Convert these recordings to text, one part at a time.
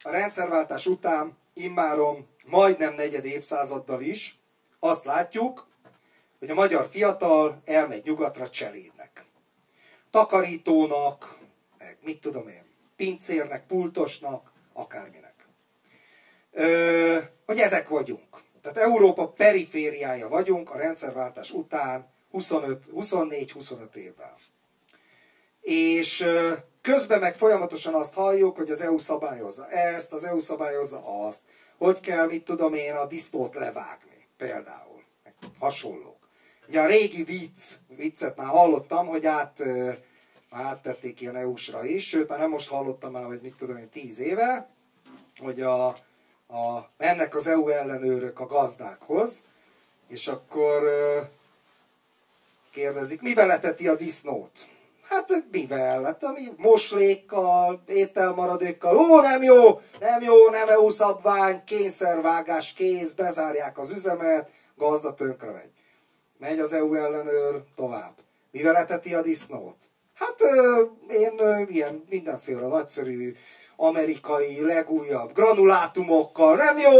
a rendszerváltás után immáron majdnem negyed évszázaddal is azt látjuk, hogy a magyar fiatal elmegy nyugatra cselédnek. Takarítónak, meg mit tudom én, pincérnek, pultosnak, akárminek. Hogy ezek vagyunk. Tehát Európa perifériája vagyunk a rendszerváltás után 24-25 évvel. És közben meg folyamatosan azt halljuk, hogy az EU szabályozza ezt, az EU szabályozza azt, hogy kell, mit tudom én, a disznót levágni, például. Hasonlók. Ugye a régi viccet már hallottam, hogy áttették ilyen EU-sra is, sőt már nem most hallottam már, hogy mit tudom én, 10 éve, hogy mennek az EU ellenőrök a gazdákhoz, és akkor kérdezik, mivel eteti a disznót? Hát mivel? Hát moslékkal, ételmaradékkal. Nem jó, nem EU szabvány, kényszervágás, kész, bezárják az üzemet, gazda tönkre megy. Megy az EU ellenőr tovább. Mivel eteti a disznót? Hát én ilyen mindenféle nagyszerű amerikai, legújabb granulátumokkal, nem jó,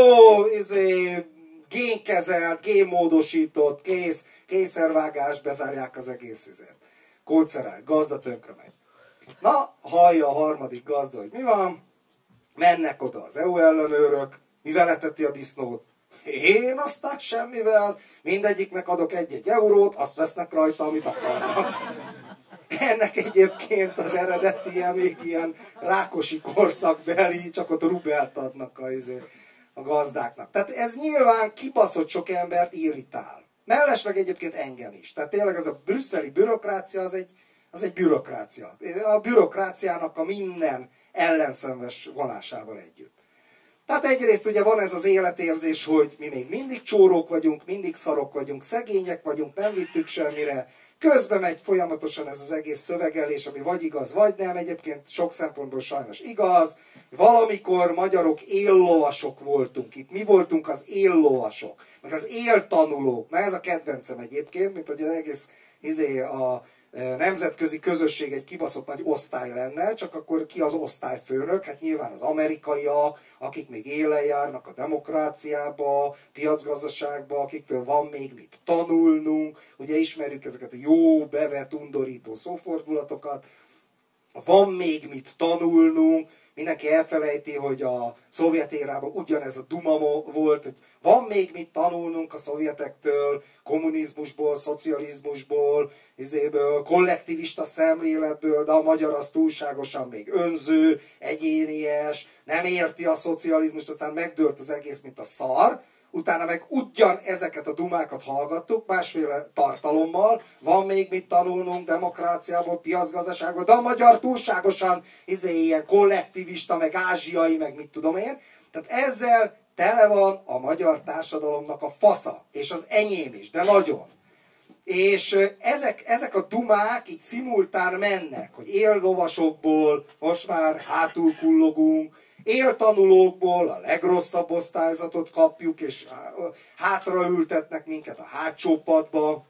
génkezelt, génmódosított, kész, kényszervágás, bezárják az egész kódszerák, gazda tönkre megy. Na, hallja a harmadik gazda, hogy mi van, mennek oda az EU ellenőrök, mivel eteti a disznót? Én aztán semmivel, mindegyiknek adok 1-1 eurót, azt vesznek rajta, amit akarnak. Ennek egyébként az eredeti, még ilyen rákosi korszakbeli, csak ott rubelt adnak a gazdáknak. Tehát ez nyilván kibaszott sok embert irritál. Mellesleg egyébként engem is. Tehát tényleg ez a brüsszeli bürokrácia, az egy bürokrácia. A bürokráciának a minden ellenszenves vonásával együtt. Tehát egyrészt ugye van ez az életérzés, hogy mi még mindig csórók vagyunk, mindig szarok vagyunk, szegények vagyunk, nem vittük semmire. Közben megy folyamatosan ez az egész szövegelés, ami vagy igaz, vagy nem. Egyébként sok szempontból sajnos igaz. Valamikor magyarok éllovasok voltunk itt. Mi voltunk az éllovasok, meg az éltanulók. Na ez a kedvencem egyébként, mint hogy az egész a nemzetközi közösség egy kibaszott nagy osztály lenne, csak akkor ki az osztályfőnök? Hát nyilván az amerikaiak, akik még élen járnak a demokráciába, piacgazdaságba, akiktől van még mit tanulnunk. Ugye ismerjük ezeket a jó, bevett, undorító szófordulatokat. Van még mit tanulnunk. Mindenki elfelejti, hogy a szovjet érában ugyanez a duma volt, hogy van még mit tanulnunk a szovjetektől, kommunizmusból, szocializmusból, kollektivista szemléletből, de a magyar az túlságosan még önző, egyénies, nem érti a szocializmust, aztán megdőlt az egész, mint a szar. Utána meg ugyan ezeket a dumákat hallgattuk, másféle tartalommal, van még mit tanulnunk demokráciából, piacgazdaságból, de a magyar túlságosan ilyen kollektivista, meg ázsiai, meg mit tudom én. Tehát ezzel tele van a magyar társadalomnak a fasza, és az enyém is, de nagyon. És ezek a dumák így szimultán mennek, hogy éllovasokból most már hátul kullogunk, éltanulókból a legrosszabb osztályzatot kapjuk, és hátraültetnek minket a hátsó padba,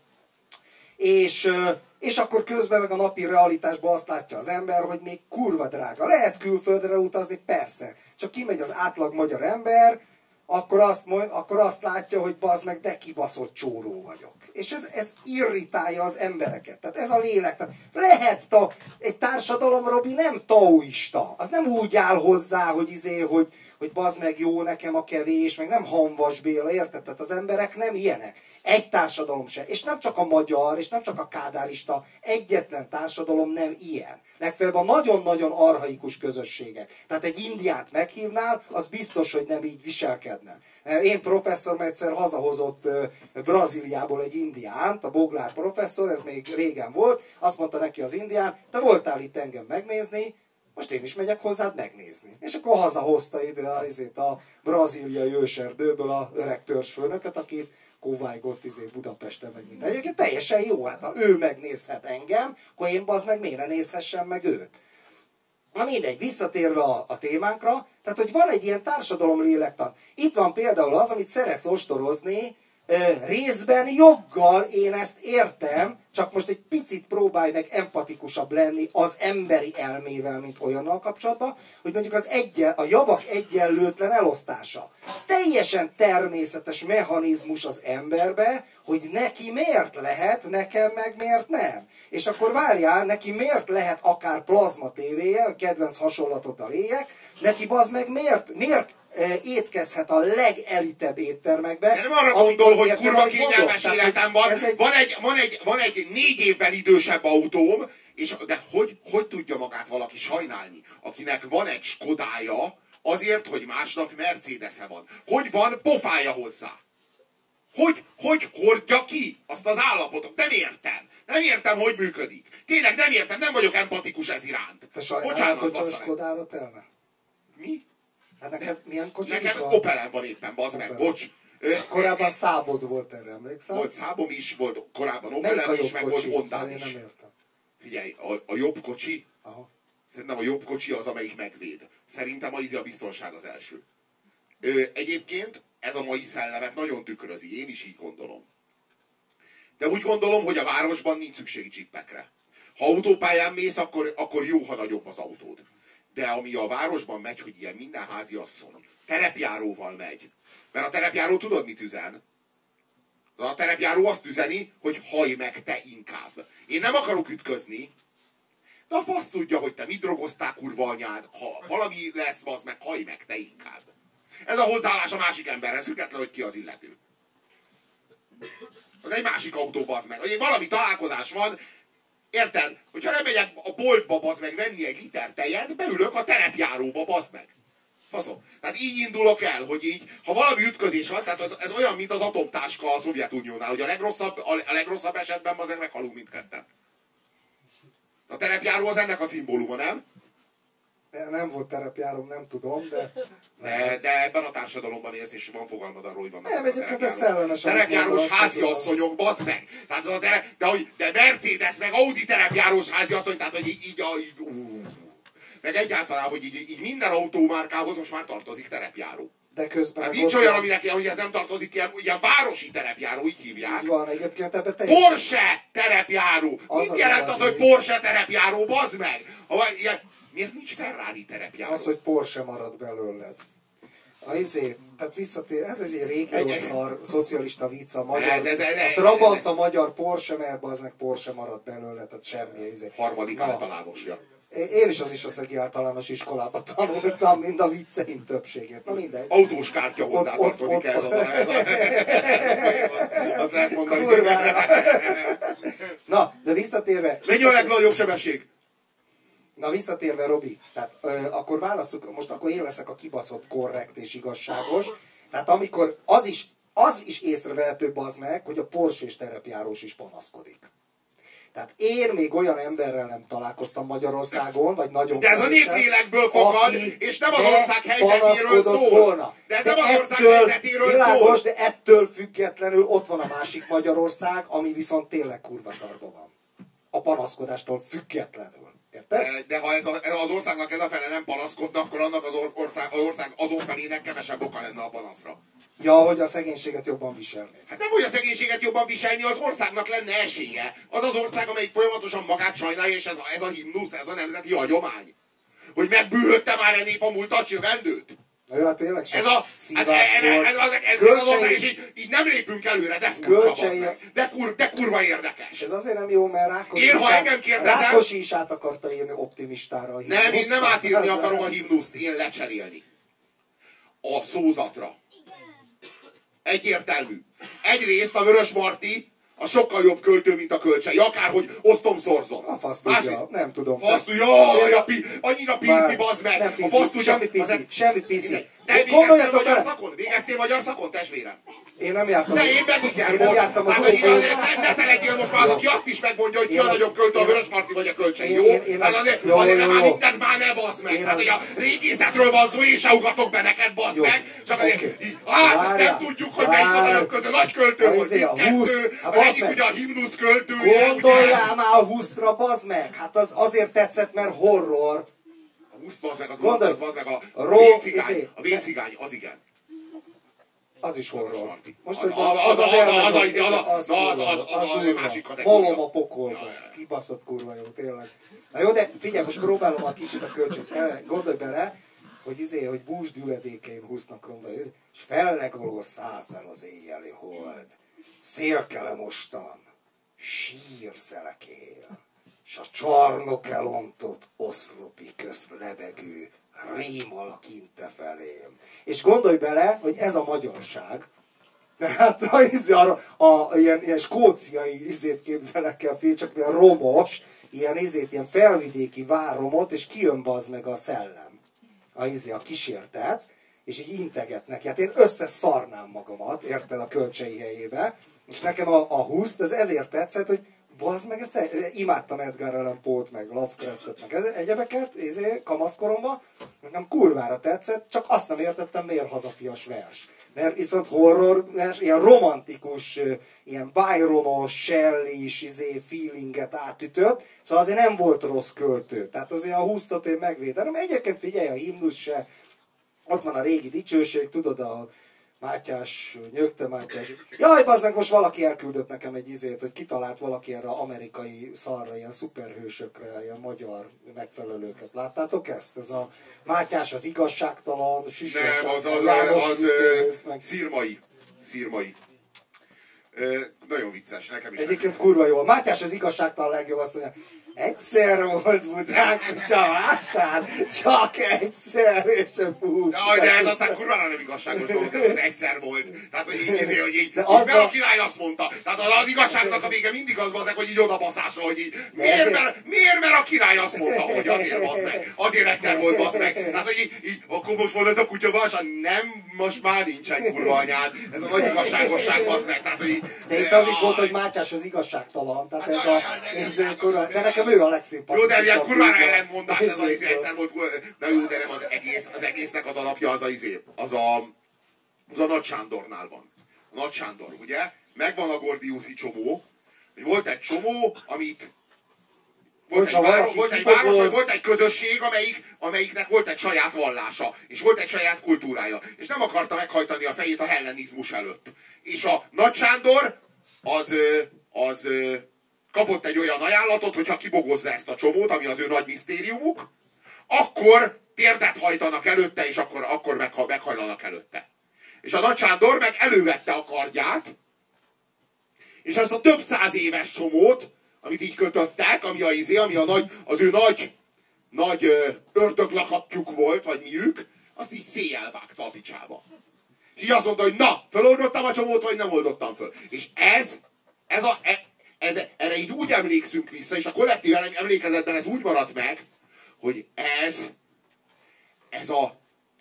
és akkor közben meg a napi realitásban azt látja az ember, hogy még kurva drága. Lehet külföldre utazni, persze, csak kimegy az átlag magyar ember, akkor azt látja, hogy bazd meg, de kibaszott csóró vagyok. És ez irritálja az embereket. Tehát ez a lélek. Lehet egy társadalom, Robi, nem taoista. Az nem úgy áll hozzá, hogy bazd meg, jó nekem a kevés, meg nem Hanvas Béla, érted? Tehát az emberek nem ilyenek. Egy társadalom se. És nem csak a magyar, és nem csak a kádárista, egyetlen társadalom nem ilyen. Legfeljebb a nagyon-nagyon archaikus közösségek. Tehát egy indiánt meghívnál, az biztos, hogy nem így viselkedne. Én professzorom egyszer hazahozott Brazíliából egy indiánt, a Boglár professzor, ez még régen volt, azt mondta neki az indián, te voltál itt engem megnézni, most én is megyek hozzád megnézni. És akkor hazahozta ide a brazíliai őserdőből a öreg törzsfőnöket, aki kóvájgott Budapesten, meg minden. Egyébként teljesen jó, hát ha ő megnézhet engem, akkor én bazd meg miért nézhessem meg őt. Na mindegy, visszatérve a témánkra, tehát hogy van egy ilyen társadalom lélektan. Itt van például az, amit szeretsz ostorozni, részben joggal én ezt értem, csak most egy picit próbálj meg empatikusabb lenni az emberi elmével, mint olyannal kapcsolatban, hogy mondjuk a javak egyenlőtlen elosztása. Teljesen természetes mechanizmus az emberbe, hogy neki miért lehet, nekem meg miért nem. És akkor várjál, neki miért lehet akár plazma tévéje, a kedvenc hasonlatoddal éljek, neki bazd meg miért étkezhet a legelitebb éttermekbe. De nem arra gondol, hogy kurva kényelmes életem van. Van egy 4 évvel idősebb autóm, de hogy tudja magát valaki sajnálni, akinek van egy Skodája azért, hogy másnak Mercedes-e van? Hogy van pofája hozzá? Hogy hordja ki azt az állapotot? Nem értem. Nem értem, hogy működik. Tényleg nem értem, nem vagyok empatikus ez iránt. Te sajnálod, hogy a Skodára telne? Mi? Hát neked milyen kocsi is Nekem van? Opelem van éppen, bazd meg, bocs. Korábban Szábod volt, erre emlékszel? Volt Szábom is, volt korábban Melyik a Opelem jobb is, meg kocsi? volt Hondám Én is. nem értem. Figyelj, a jobb kocsi, Aha. szerintem a jobb kocsi az, amelyik megvéd. Szerintem a biztonság az első. Egyébként ez a mai szellemet nagyon tükrözi, én is így gondolom. De úgy gondolom, hogy a városban nincs szükség csippekre. Ha autópályán mész, akkor jó, ha nagyobb az autód. De ami a városban megy, hogy ilyen minden háziasszony terepjáróval megy. Mert a terepjáró tudod, mit üzen? A terepjáró azt üzeni, hogy hajj meg te inkább. Én nem akarok ütközni, de a fasz tudja, hogy te mit drogoztál, kurva anyád. Ha valami lesz, az meg hajj meg te inkább. Ez a hozzáállás a másik emberhez, független, hogy ki az illető. Az egy másik autó, bazd meg. Hogy valami találkozás van, érted? Hogyha nem megyek a boltba, bazd meg, venni egy liter tejet, beülök a terepjáróba, bazd meg. Faszom. Tehát így indulok el, hogy így, ha valami ütközés van, tehát ez olyan, mint az atomtáska a Szovjetuniónál, hogy a legrosszabb esetben azért meghalunk mindketten. A terepjáró az ennek a szimbóluma, nem? Nem volt terepjárom, nem tudom, de... De ebben a társadalomban élsz, és van fogalmad arról, hogy vannak nem, egyébként ez szellemes. terepjárós háziasszonyok, bazd meg! Tehát de Mercedes, meg Audi terepjárós háziasszony, tehát hogy így meg egyáltalán, hogy így minden autómárkához most már tartozik terepjáró. De közben... Hát nincs olyan, aminek hogy ez nem tartozik, ilyen városi terepjáró, így hívják. Így van, egyébként ebben teljesen... Porsche terepjáró! Mit jelent az, hogy Porsche terepjáró, bazd meg? Miért nincs Ferrari terepjáró? Az, hogy Porsche marad belőled. Tehát visszatér, ez egy régi szar, szocialista vicc, a magyar, a Trabant a magyar Porsche, mert az meg Porsche marad belőle, tehát semmi. Harmadik általánosja. Én is az Isaszegi általános iskolában tanultam, mind a vicceim többségét. Na mindegy. Autós kártya hozzátartozik ez az. Azt lehet mondani. Na, de visszatérve... Mennyi a legnagyobb sebesség? Na visszatérve, Robi, tehát akkor válasszuk, most akkor én leszek a kibaszott korrekt és igazságos. Tehát amikor az is észrevehető, bazd meg, hogy a Porsche és terepjárós is panaszkodik. Tehát én még olyan emberrel nem találkoztam Magyarországon, vagy nagyon de ez a néplélekből fakad, és nem az ország helyzetéről szól. Volna. De ez nem az ország helyzetéről világos, szól. De ettől függetlenül ott van a másik Magyarország, ami viszont tényleg kurva szarba van. A panaszkodástól függetlenül. Érted? De ha az országnak ez a fele nem panaszkodna, akkor annak az ország azon felének kevesebb oka lenne a panaszra. Ja, hogy a szegénységet jobban viselni. Hát nem, hogy a szegénységet jobban viselni, az országnak lenne esélye. Az az ország, amelyik folyamatosan magát sajnálja, és ez a himnusz, ez a nemzeti hagyomány. Hogy megbűhödte már a nép a múltat jövendőt. Na jó, hát tényleg sem szívás volt. És így nem lépünk előre, de furcsa, de kurva érdekes. Ez azért nem jó, mert Rákosi is át akarta írni optimistára a himnuszt. Nem, én nem átírni akarom a himnuszt, én lecserélni. A szózatra. Egyértelmű. Egyrészt a Vörösmarty a sokkal jobb költő, mint a Kölcsei. Akárhogy osztom szorzom. A fasz tudja, nem tudom. Fasz tudja, jaj, annyira piszi, bazd meg. Nem piszi, semmi piszi. Te végeztél magyar szakon, testvérem? Én nem jártam. De én meg igen, én nem jártam az ne te legyél most már az, aki azt is megmondja, hogy ki a nagyobb költő, a Vörösmarty vagy a Kölcsei, jó? Azért már mindent már ne bazd meg. Hát, hogy a régészetről van szó, én se ugatok be neked, bazd meg. Csak azért, hát azt nem tudjuk, hogy melyik a nagyobb költő. Nagy költő volt, mindkettő. Az egyik ugye a himnusz költője. Gondoljál már a 20-ra, bazd meg. Hát az azért tetszett, mert horror. A 20, bazd meg, a véncigány, az igen. Az is horror. Most az a másik kategória. Malom a pokolba. Kibaszott kurva jó, tényleg. Na jó, de figyelj, most próbálom a kicsit a kölcsönt. Gondolj bele, hogy búzsd üledékein húznak romba, és felleg alól száll fel az éjjeli hold. Szélkele mostan, sír szelekél, s a csarnok elontott oszlopi közt lebegő rém alakinte felém. És gondolj bele, hogy ez a magyarság. Tehát ilyen skóciai izét képzelek el, csak ilyen romos, ilyen felvidéki várromot, és kijön bazd meg a szellem, a kísértet, és így integetnek. Hát én összeszarnám magamat, érted, a kölcsei helyébe, és nekem a húszt, ez ezért tetszett, hogy bazd meg, imádtam Edgar Allan Poe-t, meg Lovecraftet, meg egyebeket, kamaszkoromban, nekem kurvára tetszett, csak azt nem értettem, miért hazafias vers. Mert viszont horror vers, ilyen romantikus, ilyen Byronos, Shelley-s feelinget átütött, szóval azért nem volt rossz költő. Tehát azért a húsztot én megvédem. Egyébként figyelj, a himnusz se, ott van a régi dicsőség, tudod, a Mátyás, Nyögte Mátyás. Jaj, bazd meg, most valaki elküldött nekem egy izét, hogy kitalált valaki erre amerikai szarra, ilyen szuperhősökre, ilyen magyar megfelelőket. Láttátok ezt? Ez a Mátyás az igazságtalan, Süsös, meg... Szirmai. Nagyon vicces, nekem is. Egyébként kurva jó. Mátyás az igazságtalan legjobb, azt mondja, egyszer volt Budrán kutya vásár, csak egyszer, és a búf. De ez aztán kurvára nem igazságos dolog, ez egyszer volt. Tehát, hogy így mert a király azt mondta. Tehát az igazságnak a vége mindig az bazeg, hogy így odabaszásra, hogy így. Miért, mert a király azt mondta, hogy azért bazd meg. Azért egyszer volt bazd meg. Tehát, hogy így akkor most van ez a kutya vásár, nem, most már nincsen kurva anyád. Ez a nagy igazságosság bazd meg. Tehát, hogy de itt az is volt, hogy Mátyás az igazságtalan. Tehát de nekem ő a legszimpatikusabb. Jó, de ilyen kurvára ellentmondás, ez az egyszer volt. Na jó, de nem az egésznek az alapja az a Nagy Sándornál van. A Nagy Sándor, ugye? Megvan a gordiuszi csomó, hogy volt egy csomó, amit volt egy város, volt egy közösség, amelyiknek volt egy saját vallása, és volt egy saját kultúrája, és nem akarta meghajtani a fejét a hellenizmus előtt. És a Nagy Sándor az kapott egy olyan ajánlatot, hogyha kibogozza ezt a csomót, ami az ő nagy misztériumuk, akkor térdet hajtanak előtte, és akkor meghajlanak előtte. És a Nagy Sándor meg elővette a kardját, és ezt a több száz éves csomót, amit így kötöttek, ami az ő nagy ördöglakatjuk volt, vagy miük, azt így széjjel vágta a picsába. És így azt mondta, hogy na, föloldottam a csomót, vagy nem oldottam föl. És erre így úgy emlékszünk vissza, és a kollektív emlékezetben ez úgy maradt meg, hogy ez a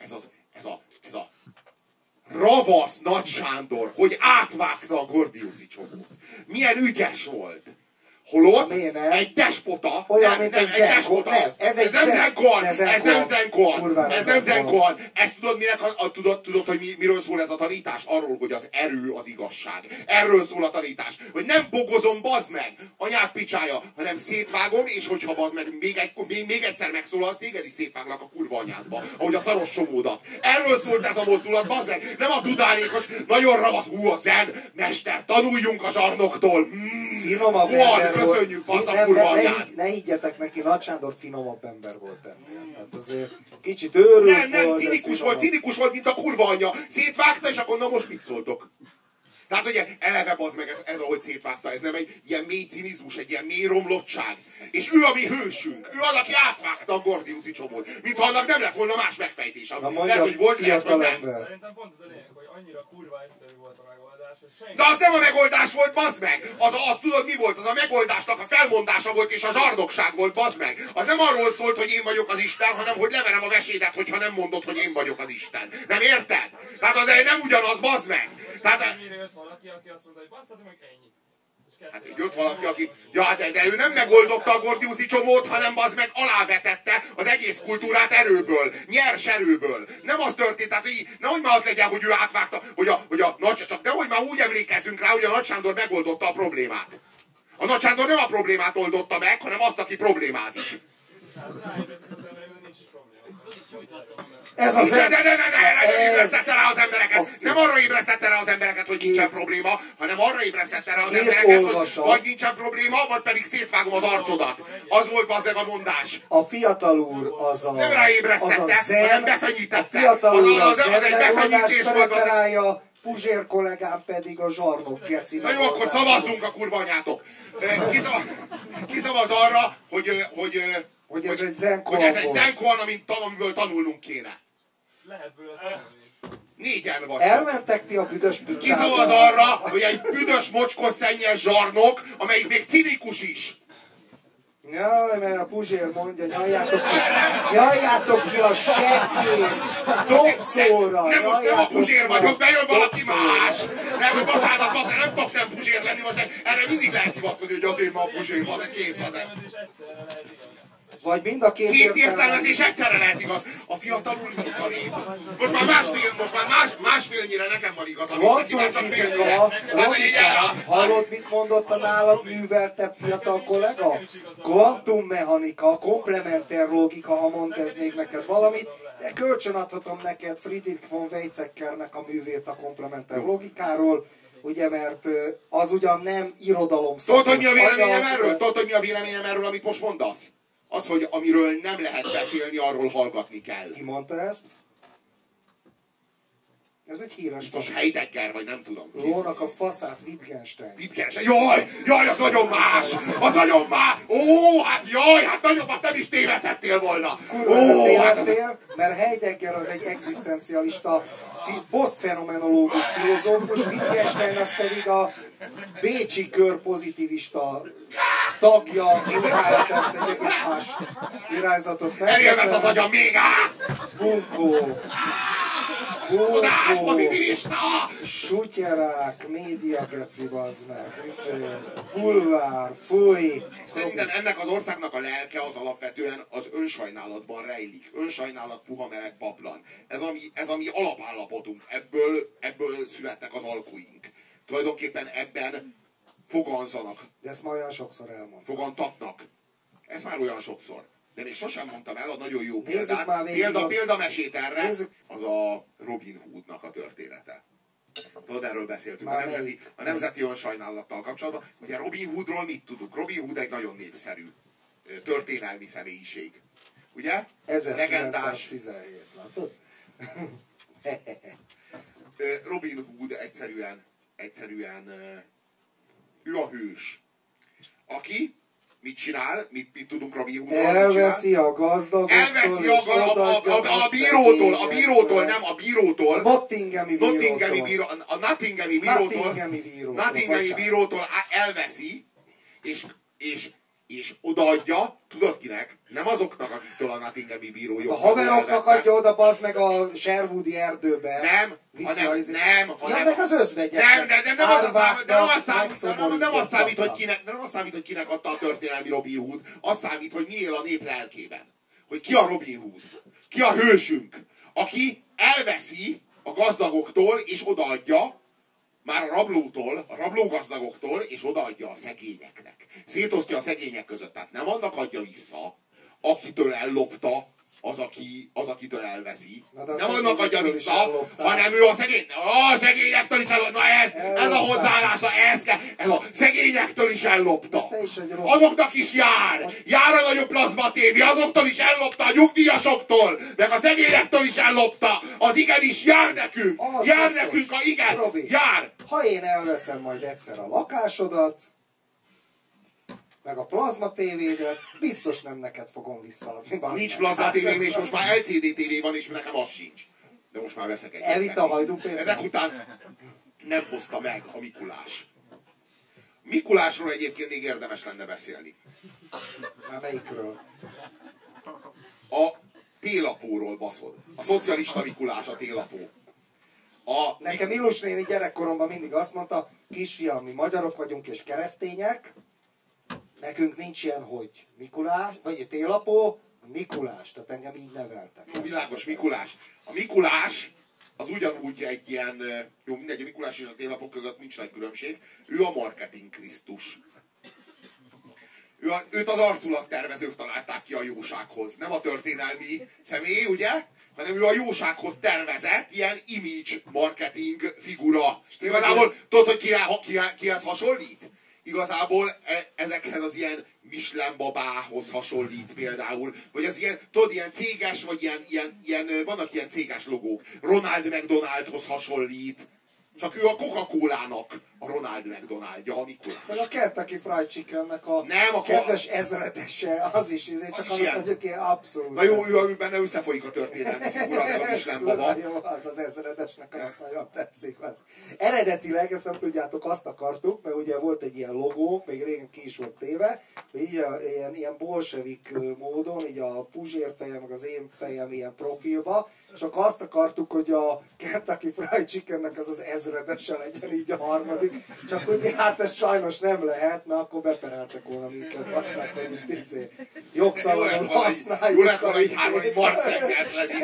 ravasz Nagy Sándor, hogy átvágta a gordiuszi csomót. Milyen ügyes volt. Holott egy despota, ez nem zenkoan. Ezt tudod, hogy miről szól ez a tanítás? Arról, hogy az erő az igazság. Erről szól a tanítás. Hogy nem bogozom, bazd meg, anyád picsája, hanem szétvágom, és hogyha bazd meg, még egyszer megszólalsz, téged is szétváglak a kurva anyádba. Ahogy a szaros csomódat. Erről szólt ez a mozdulat, bazd meg. Nem a dudálékos, nagyon ravasz, a zen, mester, tanuljunk a zsarnoktól. Köszönjük, bazd a kurva anyád. Ne higgyetek neki, Nagy Sándor finomabb ember volt ennél. Tehát azért kicsit őrült Nem, cinikus volt, mint a kurva anyja. Szétvágta, és akkor na most mit szóltok? Tehát ugye eleve bazd meg ez ahogy szétvágta, ez nem egy ilyen mély cinizmus, egy ilyen mély romlottság. És ő a mi hősünk. Ő az, aki átvágta a gordiuszi csomót. Mintha annak nem lett volna más megfejtés. Lehet, hogy volt, lehet, hogy nem. Szerintem pont az a lényeg, hogy annyira kurva egyszerű volt a megoldás, hogy senki... De az nem a megoldás volt, bazd meg! Az tudod mi volt? Az a megoldásnak a felmondása volt, és a zsarnokság volt, bazd meg! Az nem arról szólt, hogy én vagyok az Isten, hanem hogy leverem a vesédet, hogyha nem mondod, hogy én vagyok az Isten. Nem érted? Tehát az nem ugyanaz, bazd meg! Tehát... jött valaki, aki azt mondta, hogy basszatom meg ennyi. Hát így jött valaki, aki... Ja, de ő nem megoldotta a gordiuszi csomót, hanem az meg alávetette az egész kultúrát erőből, nyers erőből. Nem az történt, tehát így, nehogy már az legyen, hogy ő átvágta, csak nehogy már úgy emlékezzünk rá, hogy a Nagy Sándor megoldotta a problémát. A Nagy Sándor nem a problémát oldotta meg, hanem azt, aki problémázik. Hát ráérdezik az emberek, de nincs is probléma. Ez az nem ébresztette rá az embereket. Nem arra ébresztette rá az embereket, hogy nincsen probléma, hanem arra ébresztette rá az embereket, hogy vagy nincsen probléma, vagy pedig szétvágom az arcodat. Az volt bazzeg a mondás. A fiatal úr az a... Nem ráébresztette, hanem befenyítette. A fiatal úr a zen egy befenyítés volt. preferálja, Puzsér kollégám pedig a zsarnok geci. Na jó, akkor szavazzunk a kurva anyátok. Kiszavaz arra, hogy ez egy zenko van, amiből tanulnunk kéne. Lehet bőle tanulni. 4-en vagytok. Elmentek ti a büdös pücsába. Kiszavaz arra, hogy egy büdös, mocskos, szennyes zsarnok, amelyik még cinikus is. Jaj, mert a Puzsér mondja, nyaljátok ki a seggén, dobszóra. Nem, most nem a Puzsér vagyok, bejön valaki más. Nem, bocsánat, nem tudok nem Puzsér lenni, most erre mindig lehet hivatkozni, hogy azért ma a Puzsér, az kész az. Vagy mind a két értelmezés egyszerre lehet igaz. A fiatal úr visszalép. Most már másfélnyire nekem van igaz, hallod, mit mondott a nálad műveltebb fiatal kollega? Kvantummechanika, komplementer logika, ha mondeznék neked valamit, de kölcsönadhatom neked Friedrich von Weizsäckernek a művét a komplementer logikáról, ugye, mert az ugyan nem irodalom szakos. Tudod, hogy mi a véleményem erről, amit most mondasz? Az, hogy amiről nem lehet beszélni, arról hallgatni kell. Ki mondta ezt? Ez egy híres... Biztos Heidegger, vagy nem tudom. Lónak a faszát, Wittgenstein. Wittgenstein, jaj, az nagyon más! Az nagyon más! Hát nagyobbat nem is tévedhettél volna! Kurva tévedtél, mert Heidegger az egy egzisztencialista, posztfenomenológus filozófus, Wittgenstein az pedig a bécsi kör pozitivista tagja, munkára persze egy egész más irányzatot meg. Elélvez az agyam még! Bunkó! Tudás, pozitivista! Sutyerák, média geci, bazd meg. Bulvár, fúj. Szerintem ennek az országnak a lelke az alapvetően az önsajnálatban rejlik. Önsajnálat, puha meleg paplan. Ez a mi alapállapotunk. Ebből születnek az alkuink. Tulajdonképpen ebben foganzanak. De ezt már olyan sokszor elmondtam. Fogantatnak. Ez már olyan sokszor. De még sosem mondtam el a nagyon jó példamesét erre, az a Robin Hoodnak a története. Tudod, erről beszéltünk a nemzeti önsajnálattal kapcsolatban. Ugye Robin Hoodról mit tudunk? Robin Hood egy nagyon népszerű történelmi személyiség. Ugye? 1917, látod? Robin Hood egyszerűen ő a hős, aki mit csinál? Mit tudunk Robin Hoodról? Elveszi a gazdagoktól, elveszi a bírótól, nem a bírótól. A Nottinghami bírótól elveszi, és odaadja, tudod kinek? Nem azoknak, akiktől a Nottinghami bíró jobb. A haveroknak adja oda, bazd meg a Sherwoodi erdőbe. Nem, meg az özvegyek. Nem az számít, hogy kinek adta a történelmi Robin Hood. Az számít, hogy mi él a nép lelkében. Hogy ki a Robin Hood. Ki a hősünk. Aki elveszi a gazdagoktól, és odaadja, már a rablógazdagoktól, és odaadja a szegényeknek. Szétosztja a szegények között. Tehát nem annak adja vissza, akitől ellopta, az, akitől elveszi. Nem annak adja vissza, hanem ő a szegényektől is ellopta. Ez a hozzáállása, ez a szegényektől is ellopta. Azoknak is jár. Jár a nagyobb plazma tévé, azoktól is ellopta, a nyugdíjasoktól, meg a szegényektől is ellopta. Az igen is jár nekünk. Jár nekünk a igen. Robi, jár. Ha én elveszem majd egyszer a lakásodat, meg a plazma tévédet, biztos nem neked fogom visszaadni. Nincs plazma tévém, és most már LCD tévé van, és nekem az sincs. De most már veszek egy. Elvitt a Hajdú Péter. Ezek után nem hozta meg a Mikulás. Mikulásról egyébként még érdemes lenne beszélni. Már melyikről? A télapóról, baszod. A szocialista Mikulás, a télapó. Nekem Ilus néni gyerekkoromban mindig azt mondta, kisfiam, mi magyarok vagyunk és keresztények, nekünk nincs ilyen, hogy Mikulás, vagy télapó, Mikulás, tehát engem így neveltek. Világos, Mikulás. A Mikulás az ugyanúgy egy ilyen, jó mindegy, a Mikulás és a télapok között nincs nagy különbség, ő a marketing Krisztus. Őt az arculattervezők találták ki a jósághoz, nem a történelmi személy, ugye? hanem ő a jósághoz tervezett ilyen image marketing figura. Igazából tudod, hogy kihez hasonlít? Igazából ezekhez az ilyen Michelin babához hasonlít például. Vagy az ilyen, tudod, ilyen céges, vagy vannak ilyen céges logók. Ronald McDonaldhoz hasonlít. Csak ő a Coca-Colának a Ronald McDonaldja, a Mikulás. Meg a Kentucky Fried Chickennek a nem, kedves ezredese, az is csak annak mondjuk ilyen abszolút. Na jó, ő benne összefolyik a történelmi figura, meg a Michelin baba. Jó, az az ezredesnek, az nagyon tetszik. Az. Eredetileg, ezt nem tudjátok, azt akartuk, mert ugye volt egy ilyen logó, még régen ki is volt téve, hogy így ilyen bolsevik módon, így a Puzsér fejem, meg az én fejem ilyen profilba, csak azt akartuk, hogy a Kentucky Fried Chickennek az ezredese legyen így a harmadik, csak ugye hát ez sajnos nem lehet, mert akkor bepereltek volna minket, azt meg, hogy itt jogtalanul használjuk. Jó lett volna, hogy harmadik Marcengesz lenni.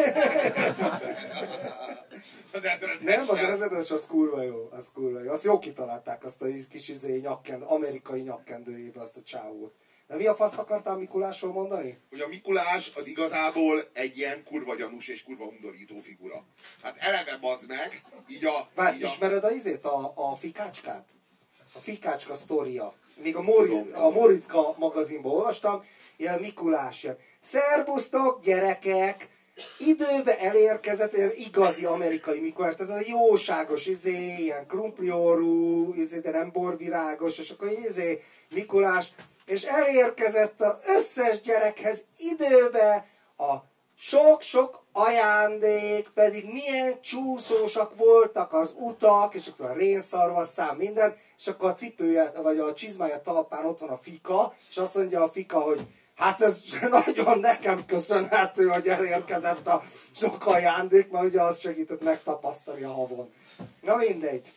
Az ezredes. Nem, az ezredes, az kurva jó, az kurva jó. Azt jó kitalálták, azt a kis amerikai nyakkendőjébe azt a csávót. De mi a faszt akartál Mikulásról mondani? Hogy a Mikulás az igazából egy ilyen kurva gyanús és kurva undorító figura. Hát eleve bazd meg, így a... Bár ismered a fikácskát? A fikácska sztoria. Még a Moricka magazinban olvastam, ilyen Mikulás jön. Szerbusztok, gyerekek! Időbe elérkezett egy igazi amerikai Mikulás, ez a jóságos, ilyen krumpliorú, de nem borvirágos, és akkor Mikulás, és elérkezett az összes gyerekhez időbe a sok-sok ajándék, pedig milyen csúszósak voltak az utak, és akkor a rénszarvasszám minden, és akkor a cipője, vagy a csizmája talpán ott van a fika, és azt mondja a fika, hogy hát ez nagyon nekem köszönhető, hogy elérkezett a sok ajándék, mert ugye az segített megtapasztani a havon. Na mindegy.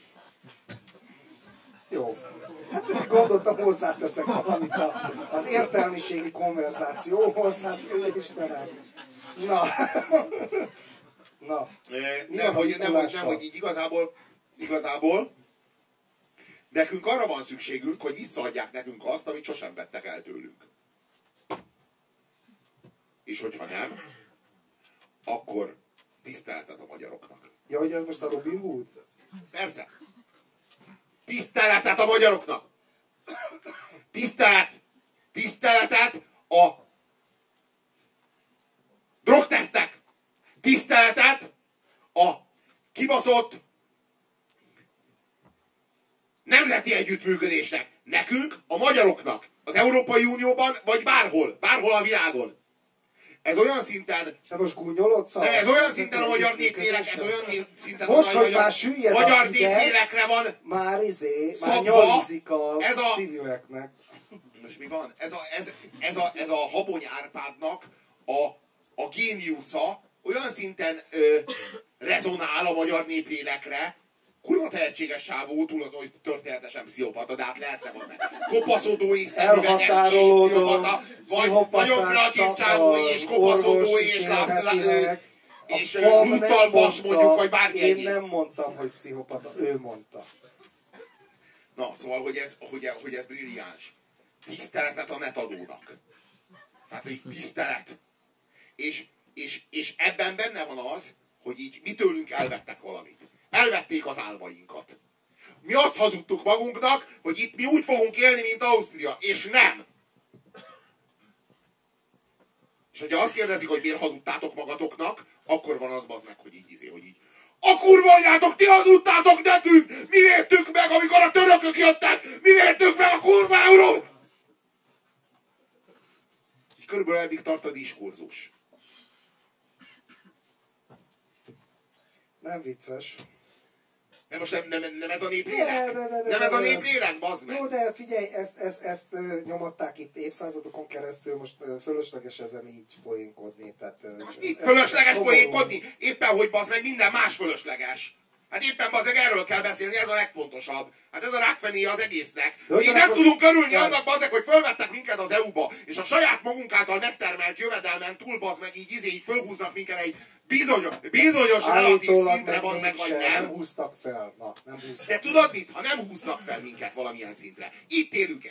Jó. Hát gondoltam, hozzáteszek valamit az értelmiségi konverzációhoz, hát Istenem. Na. Na. Nem, hogy így igazából nekünk arra van szükségünk, hogy visszaadják nekünk azt, amit sosem vettek el tőlünk. És hogyha nem, akkor tiszteletet a magyaroknak. Ja, hogy ez most a Robin Hood? Persze. Tiszteletet a magyaroknak! Tiszteletet a drogtesztek! Tiszteletet a kibaszott nemzeti együttműködésnek! Nekünk, a magyaroknak! Az Európai Unióban, vagy bárhol a világon! Ez olyan szinten... Te most gúnyolodsz? Nem, ez olyan szinten a magyar néplélek, ez olyan szinten most, a magyar néplélekre van már szabva, nyalizik a ez a civileknek. Most mi van? Ez a Habony Árpádnak a géniusza olyan szinten rezonál a magyar néplélekre, kurva tehetséges sávó, túl az, hogy történetesen pszichopata, de hát lehetne volna. Kopaszodó és szemüveges és pszichopata, vagy nagyon kreatív csávó és kopaszodó és brutal bas mondjuk, vagy bárki egyéb. Én nem mondtam, hogy pszichopata, ő mondta. Na, szóval, hogy ez brilliáns. Tiszteletet a netadónak. Hát, hogy tisztelet. És ebben benne van az, hogy így mi tőlünk elvettek valamit. Elvették az álmainkat. Mi azt hazudtuk magunknak, hogy itt mi úgy fogunk élni, mint Ausztria, és nem. És hogyha azt kérdezik, hogy miért hazudtátok magatoknak, akkor van az bazd meg, hogy így, hogy így. A kurva anyátok, ti hazudtátok nekünk! Mi vértük meg, amikor a törökök jöttek! Mi vértük meg a kurva euró! Így körülbelül eddig tart a diskurzus. Nem vicces. De most nem ez a néplélek? Nem ez a néplélek, bazd meg! Jó, de figyelj, ezt nyomatták itt évszázadokon keresztül, most fölösleges ezen így poénkodni. Most mit fölösleges poénkodni? Éppen, hogy bazd meg, minden más fölösleges. Hát éppen bazd meg, erről kell beszélni, ez a legfontosabb. Hát ez a rákfenéje az egésznek. Mi nem tudunk örülni annak, bazd meg, hogy fölvettek minket az EU-ba, és a saját magunk által megtermelt jövedelmen túl, bazd meg, így fölhúznak minket egy bizonyos relatív szintre, bazd meg, vagy nem. Nem húztak fel. Na, nem húztak. De tudod mit? Ha nem húznak fel minket valamilyen szintre. Itt élünk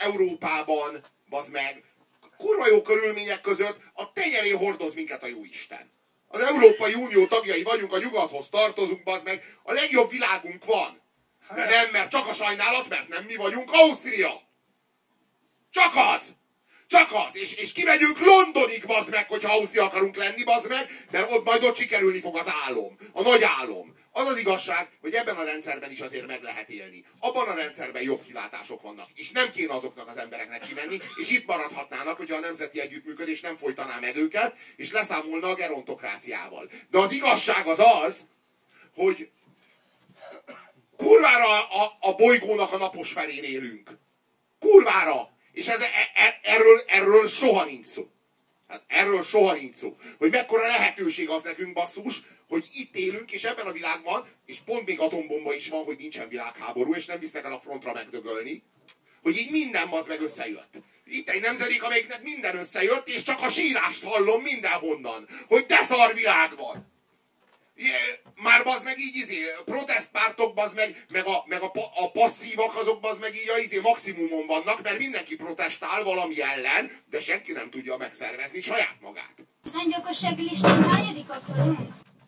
Európában, bazd meg, kurva jó körülmények között, a tenyerén hordoz minket a jó Isten. Az Európai Unió tagjai vagyunk, a nyugathoz tartozunk, bazd meg. A legjobb világunk van. De nem, mert csak a sajnálat, mert nem mi vagyunk Ausztria. Csak az! Csak az! És kimegyünk Londonig, bazd meg, hogyha Ausztria akarunk lenni, bazd meg, mert ott sikerülni fog az álom. A nagy álom. Az az igazság, hogy ebben a rendszerben is azért meg lehet élni. Abban a rendszerben jobb kilátások vannak. És nem kéne azoknak az embereknek kimenni, és itt maradhatnának, hogyha a nemzeti együttműködés nem folytaná meg őket, és leszámolna a gerontokráciával. De az igazság az, hogy kurvára a bolygónak a napos felén élünk. Kurvára! És erről soha nincs szó. Hát erről soha nincs szó. Hogy mekkora lehetőség az nekünk, basszus, hogy itt élünk, és ebben a világban, és pont még atombomba is van, hogy nincsen világháború, és nem visznek el a frontra megdögölni, hogy így minden az meg összejött. Itt egy nemzedék, amelyiknek minden összejött, és csak a sírást hallom mindenhonnan, hogy de szar világ van. Már bazd meg így protestpártok bazd meg a passzívak azok bazd meg így maximumon vannak, mert mindenki protestál valami ellen, de senki nem tudja megszervezni saját magát. Az öngyilkossági listán hányadik vagyunk?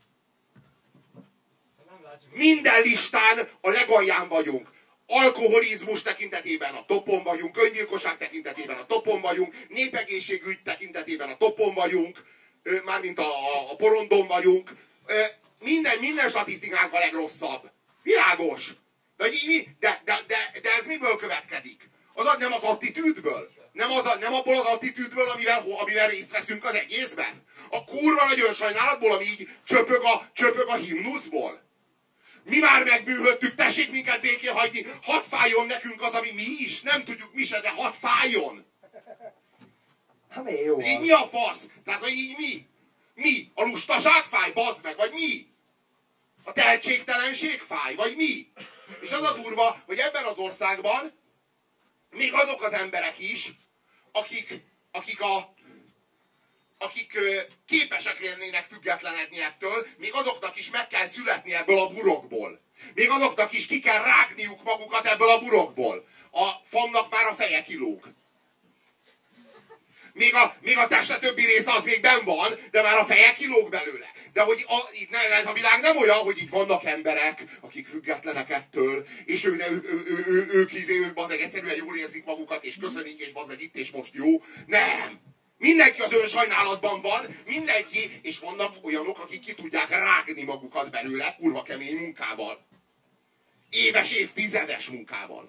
Minden listán a legalján vagyunk. Alkoholizmus tekintetében a topon vagyunk, öngyilkosság tekintetében a topon vagyunk, népegészségügy tekintetében a topon vagyunk, mármint a porondon vagyunk. Minden statisztikánk a legrosszabb. Világos. De ez miből következik? Nem az attitűdből? Nem abból az attitűdből, amivel részt veszünk az egészben? A kurva nagy önsajnálatból, ami így csöpög a himnuszból? Mi már megbűvöttük, tessék minket békén hagyni, hadd fájjon nekünk az, ami mi is, nem tudjuk mi se, de hadd fájjon! Hát mi jó így mi a fasz? Tehát, hogy így mi? Mi? A lustaság fáj, bazd meg, vagy mi? A tehetségtelenség fáj, vagy mi? És az a durva, hogy ebben az országban még azok az emberek is, akik képesek lennének függetlenedni ettől, még azoknak is meg kell születni ebből a burokból. Még azoknak is ki kell rágniuk magukat ebből a burokból. A fannak már a feje kilóg. Még a teste többi része az még benn van, de már a feje kilóg belőle. De hogy ez a világ nem olyan, hogy így vannak emberek, akik függetlenek ettől, és ők bazeg egyszerűen jól érzik magukat, és köszönik, és bazeg itt és most jó. Nem! Mindenki az önsajnálatban van, mindenki, és vannak olyanok, akik ki tudják rágni magukat belőle kurva kemény munkával. Éves, évtizedes munkával.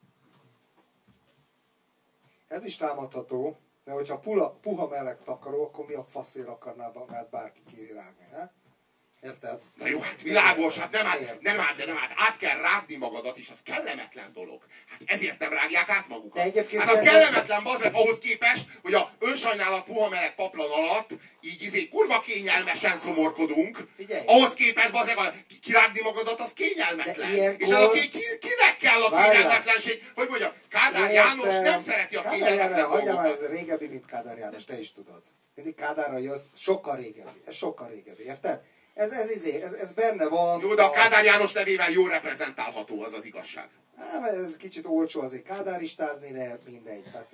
Ez is támadható, de hogyha puha meleg takaró, akkor mi a faszért akarná magát bárki kirágni, he? Érted? Na jó, hát világos, hát nem át. Át kell rágni magadat, és az kellemetlen dolog. Hát ezért nem rágják át magukat. Hát az kellemetlen bazeg ahhoz képest, hogy a önsajnálat puha meleg paplan alatt így kurva kényelmesen szomorkodunk. Figyelj. Ahhoz képest bazeg kirágni magadat, az kényelmetlen. És az kinek kell a kényelmetlenség? Hogy mondjam, Kádár János nem szereti a kényelmetlen dolgokat. Ez régebbi, mint Kádár János, te is tudod. Mindig Kádárra jössz, sokkal régebbi. Ez sokkal régebbi, érted? Ez benne van. Jó, de a Kádár János nevével jól reprezentálható, az az igazság. Hát, ez kicsit olcsó azért kádáristázni, de mindegy. Tehát,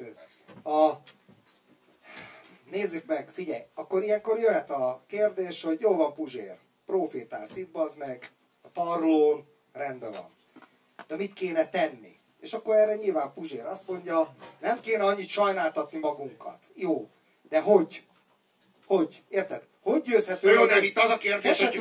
nézzük meg, figyelj, akkor ilyenkor jöhet a kérdés, hogy jó van Puzsér, profétálsz itt, bazd meg, a tarlón, rendben van. De mit kéne tenni? És akkor erre nyilván Puzsér azt mondja, nem kéne annyit sajnáltatni magunkat. Jó, de hogy? Hogy? Érted? Hogy győzhető? Jó, nem, itt az a kérdés, hogy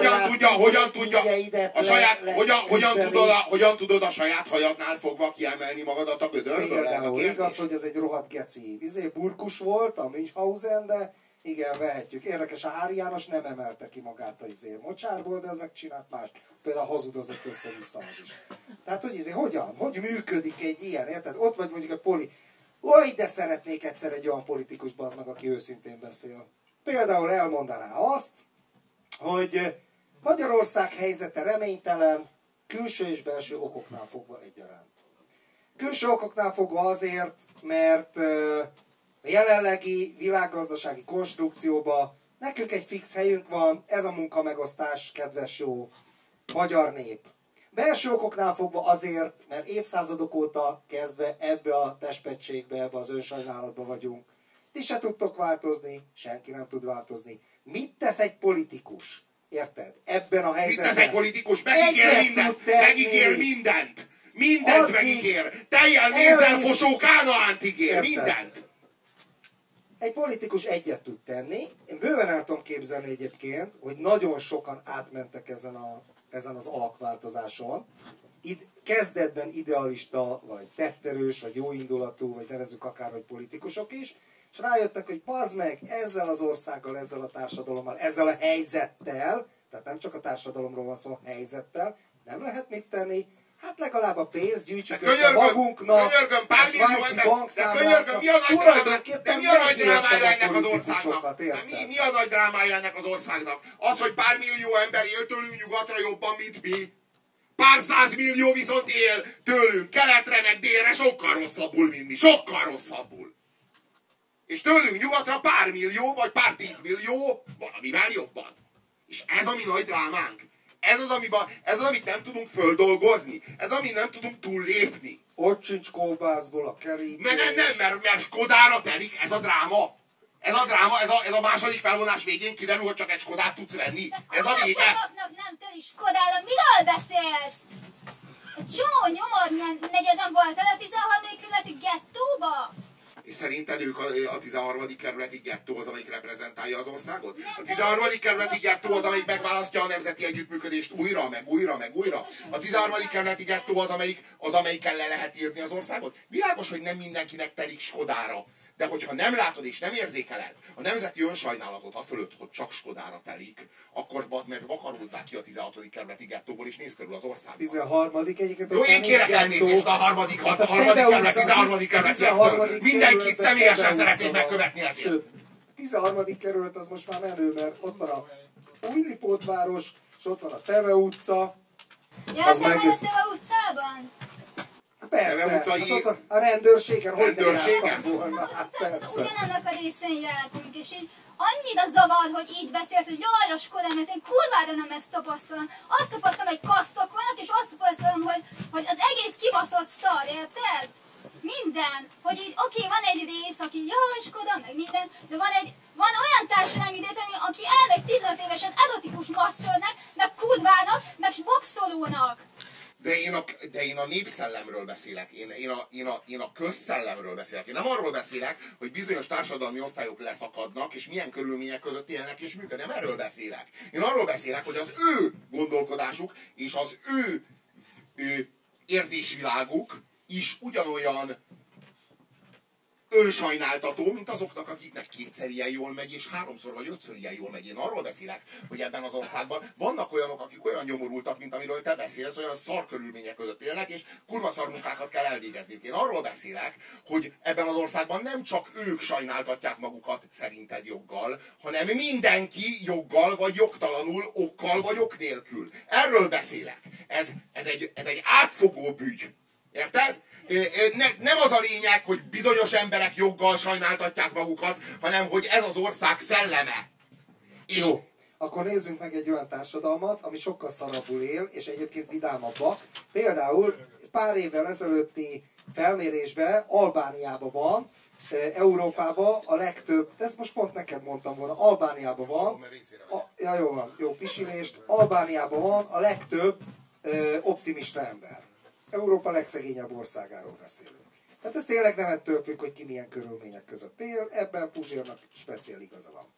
hogyan tudod a saját hajadnál fogva kiemelni magadat a gödörből? Például igaz, hogy ez egy rohadt geci burkus volt, a Münchhausen, de igen, vehetjük. Érdekes, a Ári János nem emelte ki magát a mocsárból, de ez megcsinált más. Például hazudozott össze-vissza az is. Tehát, hogy hogyan? Hogy működik egy ilyen, érted? Ott vagy mondjuk a Oly, de szeretnék egyszer egy olyan politikus, bazd meg, aki őszintén beszél. Például elmondaná azt, hogy Magyarország helyzete reménytelen, külső és belső okoknál fogva egyaránt. Külső okoknál fogva azért, mert a jelenlegi világgazdasági konstrukcióban nekünk egy fix helyünk van, ez a munkamegosztás, kedves jó magyar nép. Belső okoknál fogva azért, mert évszázadok óta kezdve ebbe a testpegységbe, ebbe az önsajnálatba vagyunk. Ti se tudtok változni, senki nem tud változni. Mit tesz egy politikus? Érted? Ebben a helyzetben. Mit tesz egy politikus? Megígér mindent! Megígér mindent! Mindent megígér! Tejjel, mézzel, fosó, kánaánt ígér! Mindent! Egy politikus egyet tud tenni. Én bőven el tudom képzelni egyébként, hogy nagyon sokan átmentek ezen az alakváltozáson. Kezdetben idealista, vagy tetterős, vagy jóindulatú, vagy nevezzük akárhogy politikusok is, és rájöttek, hogy bazd meg, ezzel az országgal, ezzel a társadalommal, ezzel a helyzettel, tehát nem csak a társadalomról van szó, a helyzettel, nem lehet mit tenni, hát legalább a pénzt gyűjtsük össze magunknak, a svájci bankszámláknak, tulajdonképpen mi a nagy drámája ennek az politikusokat, országnak? Mi a nagy drámája ennek az országnak? Az, hogy pár millió ember él tőlünk nyugatra jobban, mint mi. Pár százmillió viszont él tőlünk keletre, meg délre sokkal rosszabbul, mint mi. Sokkal rosszabbul. És tőlünk nyugatra pár millió, vagy pár 10 millió valamivel jobban. És ez a mi nagy drámánk. Ez az, amit nem tudunk földolgozni. Ez, amit nem tudunk túllépni. Ott sincs kolbászból a kerítés. Mert Skodára telik ez a dráma. Ez a második felvonás végén kiderül, hogy csak egy Skodát tudsz venni. Ez a vége. Nem telik Skodára, miről beszélsz? Egy csomó nyomor negyeden volt el a 13. kerületi gettóba? És szerinted ők a 13. kerületi gettó az, amelyik reprezentálja az országot? A 13. kerületi gettó az, amelyik megválasztja a nemzeti együttműködést újra, meg újra, meg újra. A 13. kerületi gettó az, amelyikkel le lehet írni az országot. Világos, hogy nem mindenkinek telik Skodára. De hogyha nem látod és nem érzékeled a nemzeti önsajnálatot a fölött, hogy csak Skodára telik, akkor bazd meg vakarózzák ki a 16. kerületi gettóból, és néz körül az országban. 13. egyébként... Jó, én kérek elnézést a harmadik kerület, 13. kerületektől. Mindenkit személyesen szeretnék megkövetni ezért. Sőt, a 13. kerület az most már menő, mert ott van a Újlipótváros, és ott van a Teve utca. Jártál már a Teve utcában? Persze, hát ott a rendőrségen, hogy ne jártam volna, hát persze. Ugyanannak a részén jártunk, és így annyira zavar, hogy így beszélsz, hogy jaj, a Skoda, mert én kurvára nem ezt tapasztalom. Azt tapasztalom, hogy kasztok vannak, és azt tapasztalom, hogy az egész kibaszott szar, érted? Minden. Hogy így, oké, van egy rész, aki jaj, Skoda, meg minden, de van olyan társadalmi rész, aki elmegy 15 évesen erotikus masszörnek, meg kurvának, meg boxolónak. De én a népszellemről beszélek, én a közszellemről beszélek. Én nem arról beszélek, hogy bizonyos társadalmi osztályok leszakadnak, és milyen körülmények között élnek és működnek. Nem erről beszélek. Én arról beszélek, hogy az ő gondolkodásuk és az ő érzésviláguk is ugyanolyan önsajnáltató, mint azoknak, akiknek kétszer ilyen jól megy, és 3-szor vagy 5-ször ilyen jól megy. Én arról beszélek, hogy ebben az országban vannak olyanok, akik olyan nyomorultak, mint amiről te beszélsz, olyan szar körülmények között élnek, és kurva szar munkákat kell elvégezniük. Én arról beszélek, hogy ebben az országban nem csak ők sajnáltatják magukat szerinted joggal, hanem mindenki joggal vagy jogtalanul, okkal vagy ok nélkül. Erről beszélek. Ez egy átfogó ügy. Érted? Nem az a lényeg, hogy bizonyos emberek joggal sajnáltatják magukat, hanem hogy ez az ország szelleme. És jó, akkor nézzünk meg egy olyan társadalmat, ami sokkal szarabbul él, és egyébként vidámabbak. Például pár évvel ezelőtti felmérésben Albániában van, Európában a legtöbb, de ezt most pont neked mondtam volna, Albániában van, jó van, jó pisilést, Albániában van a legtöbb optimista ember. Európa legszegényebb országáról beszélünk. Tehát ez tényleg nem ettől függ, hogy ki milyen körülmények között él, ebben Puzsérnak speciál igaza van.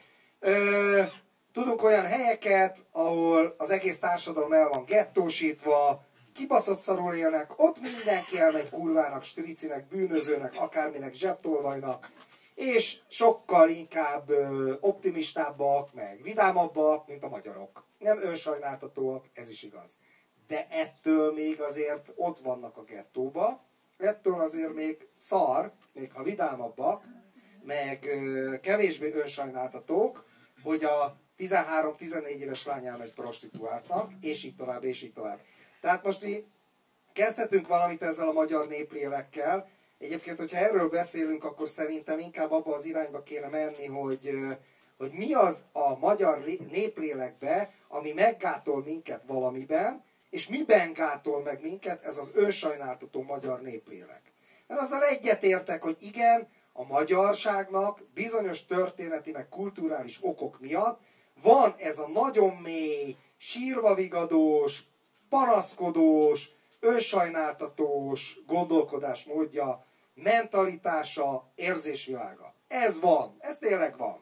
Tudunk olyan helyeket, ahol az egész társadalom el van gettósítva, kibaszott szarul élnek, ott mindenki elmegy kurvának, stricinek, bűnözőnek, akárminek, zsebtolvajnak, és sokkal inkább optimistábbak, meg vidámabbak, mint a magyarok. Nem önsajnáltatóak, ez is igaz. De ettől még azért ott vannak a gettóba, ettől azért még szar, még ha vidámabbak, meg kevésbé önsajnáltatók, hogy a 13-14 éves lány elmegy prostituáltnak, és így tovább, és így tovább. Tehát most mi kezdhetünk valamit ezzel a magyar néplélekkel. Egyébként, hogyha erről beszélünk, akkor szerintem inkább abba az irányba kéne menni, hogy mi az a magyar néplélekbe, ami meggátol minket valamiben, és miben gátol meg minket ez az önsajnáltató magyar néplélek. Mert azzal egyetértek, hogy igen, a magyarságnak bizonyos történeti meg kulturális okok miatt van ez a nagyon mély, sírva-vigadós, panaszkodós, önsajnáltatós gondolkodásmódja, mentalitása, érzésvilága. Ez van, ez tényleg van.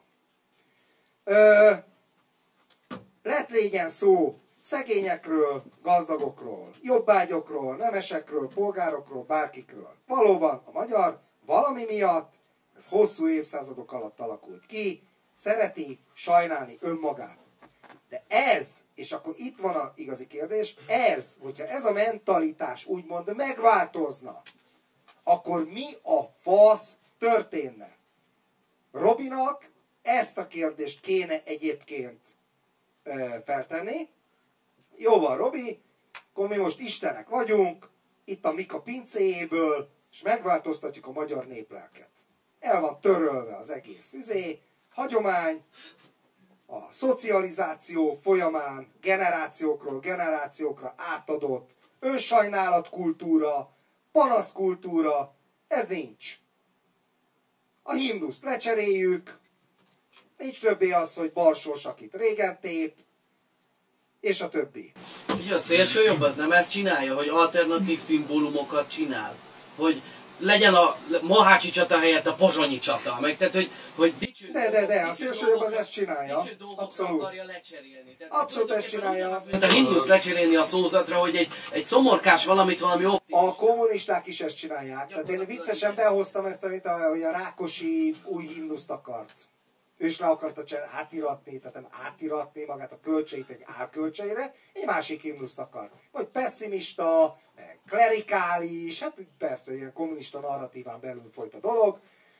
Lett légyen szó szegényekről, gazdagokról, jobbágyokról, nemesekről, polgárokról, bárkikről. Valóban a magyar valami miatt, ez hosszú évszázadok alatt alakult ki, szereti sajnálni önmagát. De ez, és akkor itt van az igazi kérdés, ez, hogyha ez a mentalitás úgymond megváltozna, akkor mi a fasz történne? Robinak ezt a kérdést kéne egyébként feltenni. Jó van, Robi, akkor mi most istenek vagyunk, itt a Mika pincéjéből, és megváltoztatjuk a magyar néplelket. El van törölve az egész hagyomány, a szocializáció folyamán generációkról generációkra átadott önsajnálatkultúra, panaszkultúra, ez nincs. A himnuszt lecseréljük, nincs többé az, hogy Barsors, akit régen tép, és a többi. Ugye a szélső jobb az nem ezt csinálja, hogy alternatív szimbólumokat csinál. Hogy legyen a Mohácsi csata helyett a pozsonyi csata. Meg tehát, hogy dicső De, a szélső jobb az ezt csinálja. Abszolút. Akarja lecserélni. Tehát Abszolút ezt csinálja. mint a himnuszt lecserélni a szózatra, hogy egy szomorkás valamit valami optimista. A kommunisták is ezt csinálják. Tehát én viccesen behoztam ezt, amit hogy a Rákosi új himnuszt akart. Ő is le akarta átiratni, tehát nem átiratni magát a kölcseit egy álkölcseire, egy másik himnuszt akar. Vagy pessimista, meg klerikális, hát persze ilyen kommunista narratíván belül folyt a dolog.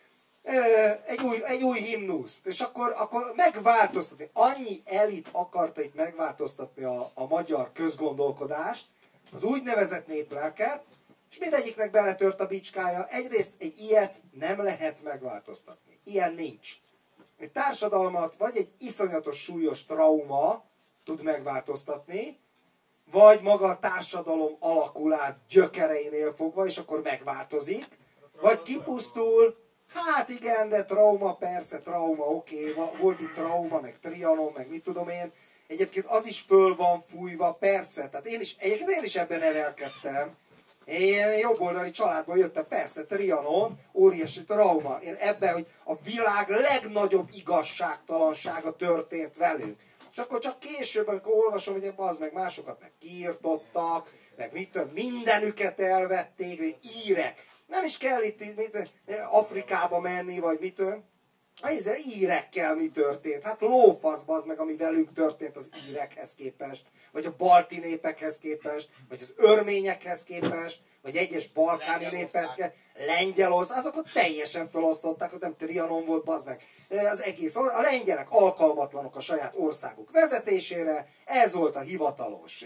Egy új himnuszt, és akkor megváltoztatni. Annyi elit akarta itt megváltoztatni a magyar közgondolkodást, az úgynevezett néplelket, és mindegyiknek beletört a bicskája. Egyrészt egy ilyet nem lehet megváltoztatni. Ilyen nincs. Egy társadalmat vagy egy iszonyatos súlyos trauma tud megváltoztatni, vagy maga a társadalom alakul át gyökereinél fogva, és akkor megváltozik, vagy kipusztul, hát igen, de trauma, persze, trauma, oké, volt itt trauma, meg Trianon, meg mit tudom én, egyébként az is föl van fújva, persze, tehát én is ebben nevelkedtem. Én jobboldali családból jöttem, persze, Trianon, óriási trauma. Én ebben, hogy a világ legnagyobb igazságtalansága történt velünk. És akkor csak később, amikor olvasom, hogy az meg másokat meg kiirtottak, meg mit tudom, mindenüket elvették, vagy írek. Nem is kell itt Afrikába menni, vagy mit tudom. Írekkel mi történt? Hát lófasz bazd meg, ami velünk történt az írekhez képest, vagy a balti népekhez képest, vagy az örményekhez képest, vagy egyes balkáni népekhez képest, Lengyelország, azokat teljesen felosztották, hogy nem Trianon volt bazd meg. Az egész, a lengyelek alkalmatlanok a saját országuk vezetésére, ez volt a hivatalos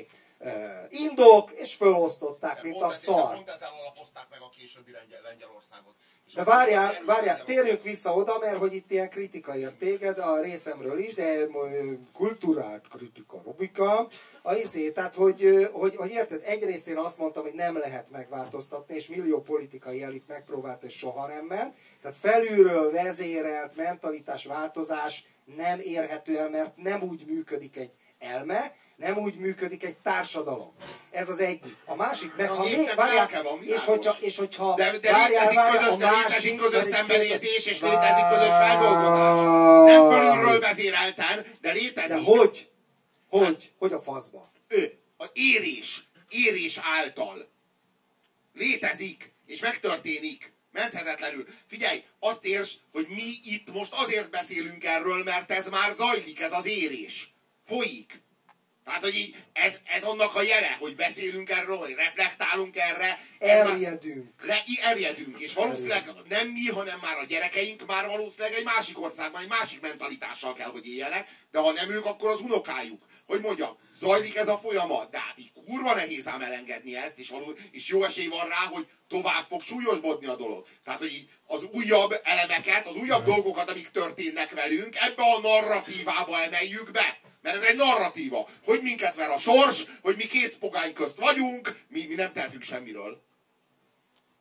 indok, és felosztották, mint a szar. Pont ezzel alapozták meg a későbbi Lengyelországot. De várjál, térjünk vissza oda, mert hogy itt ilyen kritika ért téged, a részemről is, de kulturált kritika, Robika, tehát hogy érted, egyrészt én azt mondtam, hogy nem lehet megváltoztatni, és millió politikai elit megpróbált, és soha nem ment. Tehát felülről vezérelt mentalitásváltozás nem érhető el, mert nem úgy működik egy elme, nem úgy működik egy társadalom. Ez az egyik. A másik, meg ha még és hogyha de létezik közös szembenézés, és létezik közös feldolgozás. Nem fölülről vezérelten, de létezik. De hogy? Hogy a faszba? A érés által. Létezik, és megtörténik. Menthetetlenül. Figyelj, azt értsd, hogy mi itt most azért beszélünk erről, mert ez már zajlik, ez az érés. Folyik. Tehát, hogy így, ez annak a jele, hogy beszélünk erről, hogy reflektálunk erre. Erjedünk. És valószínűleg nem mi, hanem már a gyerekeink már valószínűleg egy másik országban, egy másik mentalitással kell, hogy éljenek, de ha nem ők, akkor az unokájuk. Hogy mondjam, zajlik ez a folyamat, de hát így kurva nehéz ám elengedni ezt, és jó esély van rá, hogy tovább fog súlyosbodni a dolog. Tehát, hogy így az újabb elemeket, az újabb dolgokat, amik történnek velünk, ebbe a narratívába emeljük be. Mert ez egy narratíva, hogy minket ver a sors, hogy mi két pogány közt vagyunk, mi nem tehetünk semmiről.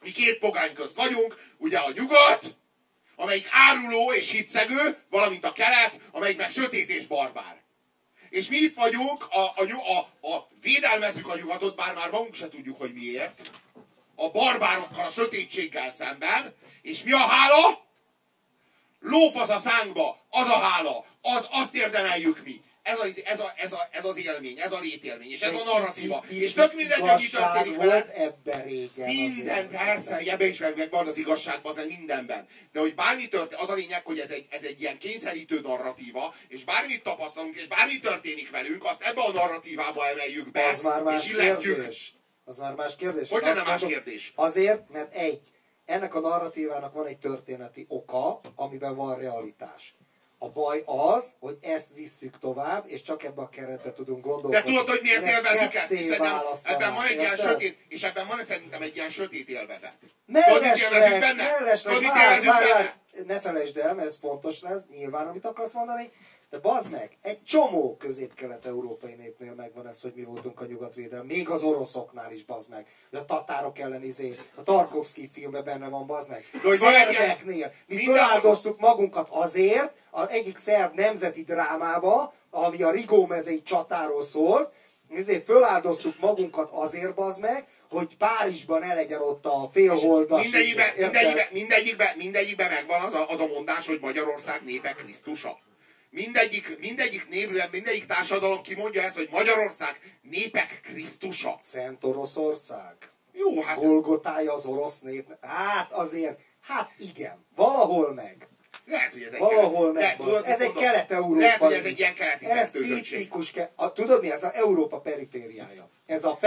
Mi két pogány közt vagyunk, ugye a nyugat, amelyik áruló és hitszegő, valamint a kelet, amelyik meg sötét és barbár. És mi itt vagyunk, védelmezzük a nyugatot, bár már magunk se tudjuk, hogy miért, a barbárokkal, a sötétséggel szemben, és mi a hála? Lófasz a szánkba, az a hála, azt érdemeljük mi. Ez az élmény, ez a létélmény, és ez a narratíva. És tök mindegy, hogy mi történik veled. Ebben régen. Minden, persze, ebben is megvan az igazságban, az mindenben. De hogy bármi történik, az a lényeg, hogy ez egy ilyen kényszerítő narratíva, és bármit tapasztalunk, és bármi történik velünk, azt ebbe a narratívába emeljük be, az már más és illesztjük. Kérdés. Az már más kérdés. Hogy lenne más kérdés? Azért, mert ennek a narratívának van egy történeti oka, amiben van realitás. A baj az, hogy ezt visszük tovább, és csak ebben a keretben tudunk gondolkodni. De tudod, hogy miért élvezzük ezt? És ebben van egy ilyen érted? sötét, és ebben van szerintem egy ilyen sötét élvezet. Mellesleg, benne? Ne felejtsd el, mert ez fontos lesz, nyilván, amit akarsz mondani, de bazd meg, egy csomó közép-kelet-európai népnél megvan ez, hogy mi voltunk a nyugatvédelem, még az oroszoknál is, bazd meg. A tatárok ellen a Tarkovszky filmben benne van, bazd meg. A szerbeknél, mi feláldoztuk magunkat azért, az egyik szerb nemzeti drámába, ami a Rigó-mezei csatáról szólt, ezért feláldoztuk magunkat azért, bazd meg, hogy Párizsban ne legyen ott a félholdas. Mindegyikben megvan az a mondás, hogy Magyarország népe Krisztusa. Mindegyik társadalom kimondja ezt, hogy Magyarország népek Krisztusa. Szent Oroszország. Jó, hát... Golgotája az orosz nép. Hát azért, igen, valahol meg. Lehet, hogy ez egy valahol meg. Ez egy kelet-európai. Lehet, hogy ez egy ilyen keleti fertőzöttség. Ez tipikus, tudod mi? Ez az Európa perifériája. Ez a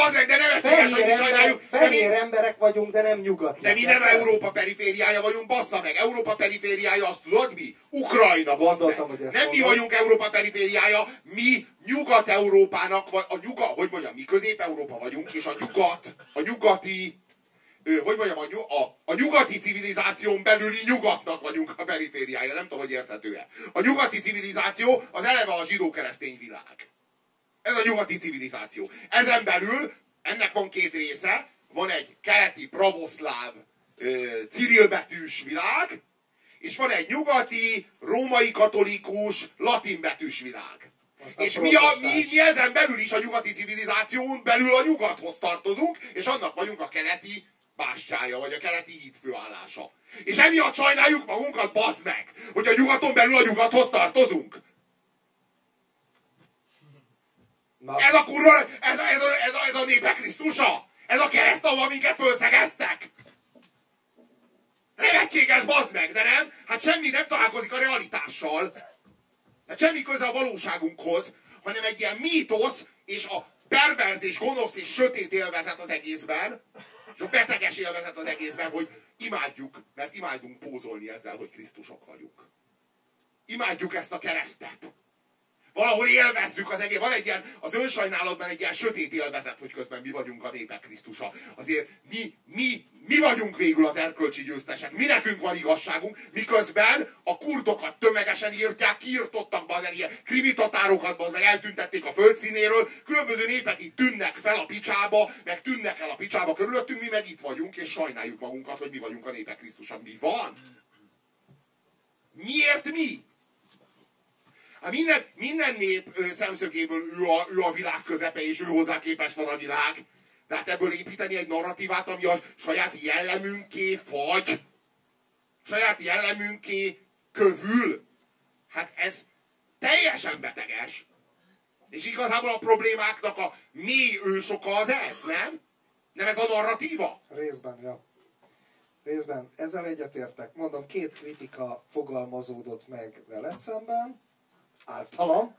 fehér emberek vagyunk, de nem nyugati. De mi nem Európa perifériája vagyunk, bassza meg. Európa perifériája, azt tudod mi? Ukrajna, bassza meg. Nem mi vagyunk Európa perifériája, mi Nyugat-Európának, mi Közép-Európa vagyunk, és a nyugati, a nyugati civilizáción belüli nyugatnak vagyunk a perifériája. Nem tudom, hogy érthető-e. A nyugati civilizáció az eleve a zsidó-keresztény világ. Ez a nyugati civilizáció. Ezen belül ennek van két része. Van egy keleti, pravoszláv, cirilbetűs világ, és van egy nyugati, római katolikus, latinbetűs világ. És mi ezen belül is a nyugati civilizáción belül a nyugathoz tartozunk, és annak vagyunk a keleti bástyája, vagy a keleti hídfőállása. És emiatt sajnáljuk magunkat, bazd meg, hogy a nyugaton belül a nyugathoz tartozunk. Ez a kurva, ez a népek Krisztusa! Ez a kereszt, ahol minket fölszegeztek! Nevetséges, bazd meg, de nem? Hát semmi nem találkozik a realitással. Hát semmi köze a valóságunkhoz, hanem egy ilyen mítosz, és a perverz és gonosz és sötét élvezet az egészben, és a beteges élvezet az egészben, hogy imádjuk, mert imádunk pózolni ezzel, hogy Krisztusok vagyunk. Imádjuk ezt a keresztet. Valahol élvezzük az egész. Van egy ilyen, az önsajnálatban egy ilyen sötét élvezet, hogy közben mi vagyunk a népek Krisztusa. Azért mi vagyunk végül az erkölcsi győztesek. Mi nekünk van igazságunk, miközben a kurdokat tömegesen írtják, kiirtottak be az ilyen krimitatárokat, meg eltüntették a földszínéről. Különböző népek itt tűnnek fel a picsába, meg tűnnek el a picsába körülöttünk, mi meg itt vagyunk, és sajnáljuk magunkat, hogy mi vagyunk a népek Krisztusa. Mi van? Miért mi? Hát minden nép szemszögéből ő a világ közepe, és ő hozzá képes van a világ. De hát ebből építeni egy narratívát, ami a saját jellemünké fagy, saját jellemünké kövül, hát ez teljesen beteges. És igazából a problémáknak a mély ősoka az ez, nem? Nem ez a narratíva? Részben, ja. Részben. Ezzel egyetértek. Mondom, két kritika fogalmazódott meg veled szemben. Általam.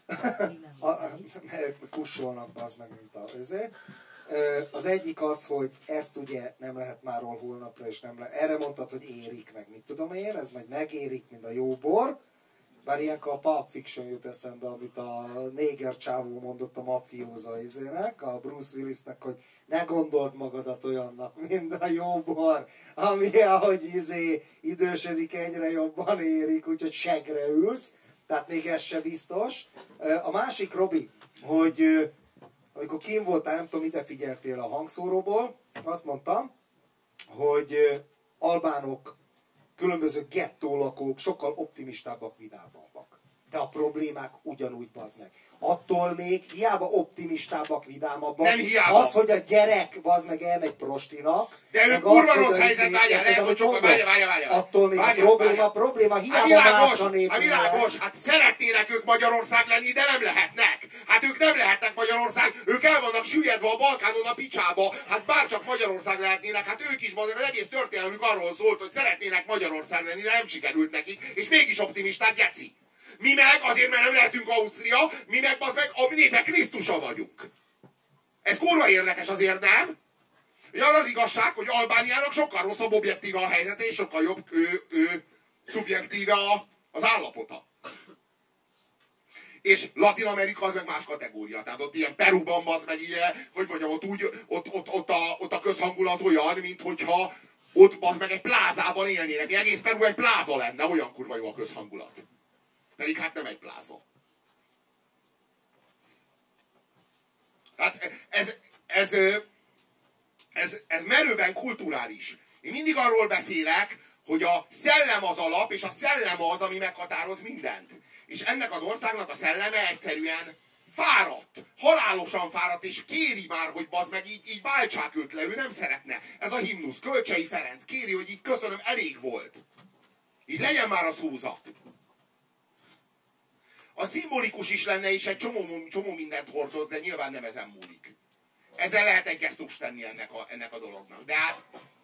Kussolnak az meg, mint az egyik az, hogy ezt ugye nem lehet máról holnapra, és nem lehet. Erre mondtad, hogy érik meg, mit tudom én, ez majd megérik, mint a jó bor. Bár ilyenkor a Pulp Fiction jut eszembe, amit a néger csávó mondott a mafióza izének, a Bruce Willisnek, hogy ne gondold magadat olyannak, mint a jó bor, ami ahogy idősödik, egyre jobban érik, úgyhogy segre ülsz. Tehát még ez se biztos. A másik, Robi, hogy amikor kim voltál, nem tudom, ide figyeltél a hangszóróból, azt mondtam, hogy albánok, különböző gettólakók sokkal optimistábbak, vidámabbak. De a problémák ugyanúgy, bazd meg. Attól még hiába optimistábbak, vidámabbak. Nem hiába. Az, hogy a gyerek, bazd meg, elmegy prostinak. De ő kurva rossz helyzet, várjál, lehet, hogy sokkal, várjál. Attól még a probléma hiába más a népünkben. Világos, hát szeretnének ők Magyarország lenni, de nem lehetnek. Hát ők nem lehetnek Magyarország, ők el vannak süllyedve a Balkánon a picsába. Hát bárcsak Magyarország lehetnének, hát ők is, az egész történelmük arról szólt, hogy szeretnének Magyarország lenni, de nem sikerült nekik, és mégis optimisták, geci. Mi meg azért, mert nem lehetünk Ausztria, mi meg az meg a népek Krisztusa vagyunk. Ez kurva érdekes azért, nem? Ugye az igazság, hogy Albániának sokkal rosszabb objektíve a helyzete, és sokkal jobb szubjektíve az állapota. És Latin Amerika az meg más kategória. Tehát ott ilyen Peruban az meg ilyen, hogy mondjam, ott a közhangulat olyan, mint hogyha ott az meg egy plázában élnének. Egész Peru egy pláza lenne, olyan kurva jó a közhangulat. Pedig hát nem egy pláza. Hát ez merőben kulturális. Én mindig arról beszélek, hogy a szellem az alap, és a szellem az, ami meghatároz mindent. És ennek az országnak a szelleme egyszerűen fáradt, halálosan fáradt, és kéri már, hogy bazd meg, így váltsák őt le, ő nem szeretne. Ez a himnusz, Kölcsei Ferenc kéri, hogy így köszönöm, elég volt. Így legyen már a szózat. A szimbolikus is lenne, és egy csomó mindent hordoz, de nyilván nem ezen múlik. Ezzel lehet egy gesztust tenni ennek a dolognak. De hát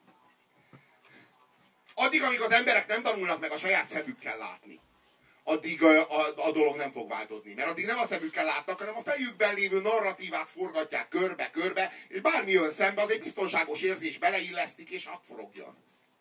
addig, amíg az emberek nem tanulnak meg a saját szemükkel látni, addig a dolog nem fog változni. Mert addig nem a szemükkel látnak, hanem a fejükben lévő narratívát forgatják körbe-körbe, és bármi jön szembe, az egy biztonságos érzés, beleillesztik, és átforogja.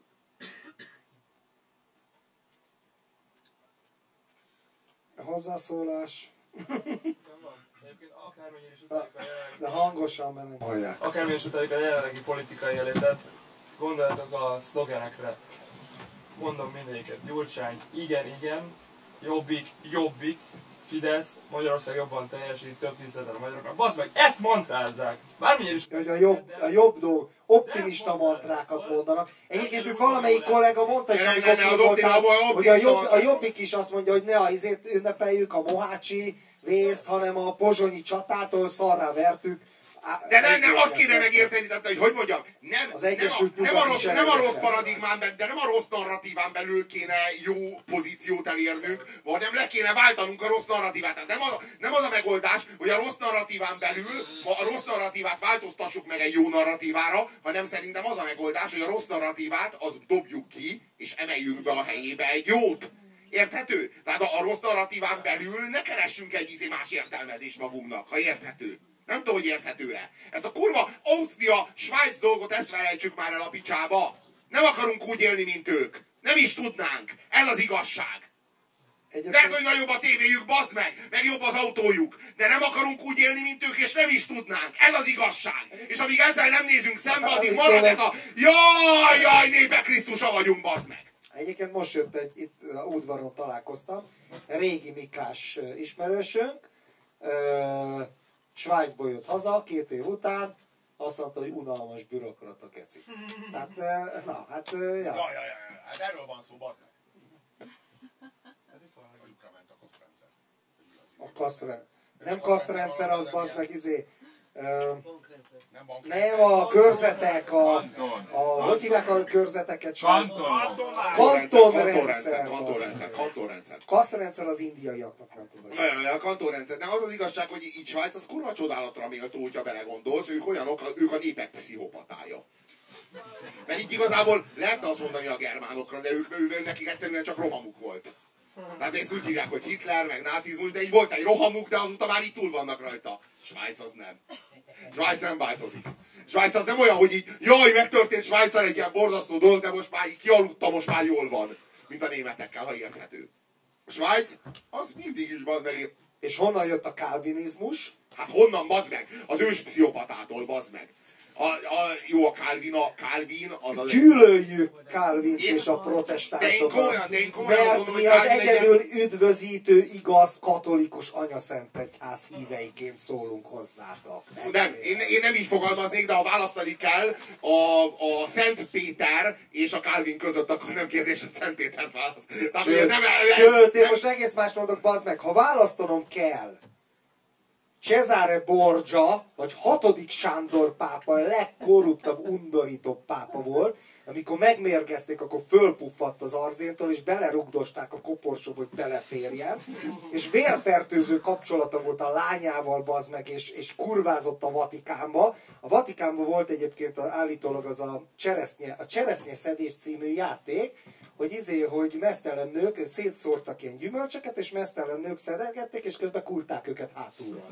Hozzászólás. Akármennyire is utálik a jelenlegi... De hangosan, mert nem hallják. Akármennyire is utálik a jelenlegi politikai életet, gondoljatok a szlogenekre. Mondom mindegyiket. Gyurcsány, igen, Jobbik, Fidesz, Magyarország jobban teljesít, több tízezren a magyaroknak. Bazd meg, ezt mantrázzák! Bármilyen is... Hogy a jobb dolg, optimista mantrákat mondanak. Egyébként ők valamelyik kollega mondta is, amikor voltál, hogy a Jobbik is azt mondja, hogy ne azért ünnepeljük a mohácsi vészt, hanem a pozsonyi csatától szarrá vertük. De nem azt kéne megérteni, tehát, hogy mondjam, nem a rossz paradigmán belül, de nem a rossz narratíván belül kéne jó pozíciót elérnünk, hanem le kéne váltanunk a rossz narratívát. Tehát nem az a megoldás, hogy a rossz narratíván belül a rossz narratívát változtassuk meg egy jó narratívára, hanem szerintem az a megoldás, hogy a rossz narratívát az dobjuk ki, és emeljünk be a helyébe egy jót. Érthető? Tehát a rossz narratíván belül ne keressünk egy más értelmezést magunknak, ha érthető. Nem tudom, hogy érthető-e. Ezt a kurva Ausztria-Svájc dolgot, ezt felejtsük már el a picsába. Nem akarunk úgy élni, mint ők. Nem is tudnánk. Ez az igazság. Lehet, hogy nagyobb a tévéjük, bazd meg jobb az autójuk. De nem akarunk úgy élni, mint ők, és nem is tudnánk. Ez az igazság. És amíg ezzel nem nézünk szembe, addig marad ez a jaj, népek Krisztusa vagyunk, bazd meg. Egyébként most jött itt udvaron találkoztam. Régi Miklás ismerősünk. Svájcból jött haza 2 év után, azt mondta, hogy unalmas bürokrata keci. Tehát, ja. Hát erről van szó, bazd meg. Ment a kosztrendszer. A kasztrendszer. Nem kasztrendszer, az bazd meg nem a körzetek, hogy hívják a körzeteket? Kantonrendszer. Kasztrendszer az indiaiaknak ment az a kantonrendszer. De az az igazság, hogy így Svájc az kurva csodálatra méltó, hogyha belegondolsz, ők olyanok, ők a népek pszichopatája. Mert így igazából lehetne azt mondani a germánokra, de ők nekik egyszerűen csak rohamuk volt. Tehát ezt úgy hívják, hogy Hitler, meg nácizmus, de így volt egy rohamuk, de azóta már így túl vannak rajta. Svájc az nem. Svájc nem változik. Svájc az nem olyan, hogy így, jaj, megtörtént Svájccal egy ilyen borzasztó dolog, de most már így kialudta, most már jól van. Mint a németekkel, ha érthető. A Svájc, az mindig is bazd meg. És honnan jött a kálvinizmus? Hát honnan, bazd meg? Az ős pszichopatától, bazd meg. Jó, a Calvin az a... Gyűlöljük Calvint és a protestánsokat, de én komolyan mert gondolom, mi hogy az Calvin egyedül üdvözítő, igaz, katolikus anyaszentegyház híveiként szólunk hozzátok. Nem, én nem így fogalmaznék, de ha választani kell a Szent Péter és a Calvin között, akkor nem kérdés, a Szent Pétert választ. Sőt, én most egész más mondok, bazd meg, ha választanom kell, Cesare Borgia, vagy 6. Sándor pápa, a legkorruptabb, undorítóbb pápa volt, amikor megmérgezték, akkor fölpuffadt az arzéntól, és belerugdosták a koporsóba, hogy beleférjen, és vérfertőző kapcsolata volt a lányával, bazd meg, és kurvázott a Vatikánba. A Vatikánban volt egyébként állítólag az a Cseresznye szedés című játék, hogy meztelen nők szétszórtak ilyen gyümölcsöket, és meztelen nők szedelgették, és közben kurták őket hátulról.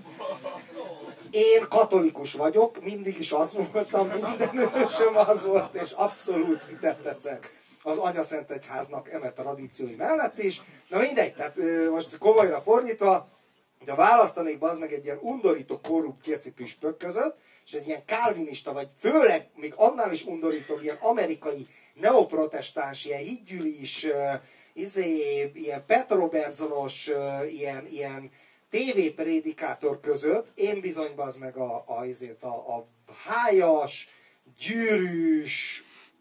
Én katolikus vagyok, mindig is az voltam, minden ősöm az volt, és abszolút hitet teszek az anyaszentegyháznak eme tradíciói mellett is. Na mindegy, tehát most komolyra fordítva, de választanék bazd meg egy ilyen undorító, korrupt geci püspök között, és ez ilyen kálvinista, vagy főleg még annál is undorítóbb, ilyen amerikai neoprotestáns, ilyen hídgyűlis, ilyen Petrobertzonos, ilyen tévéprédikátor között, én bizony bazd meg a hájas, gyűrűs,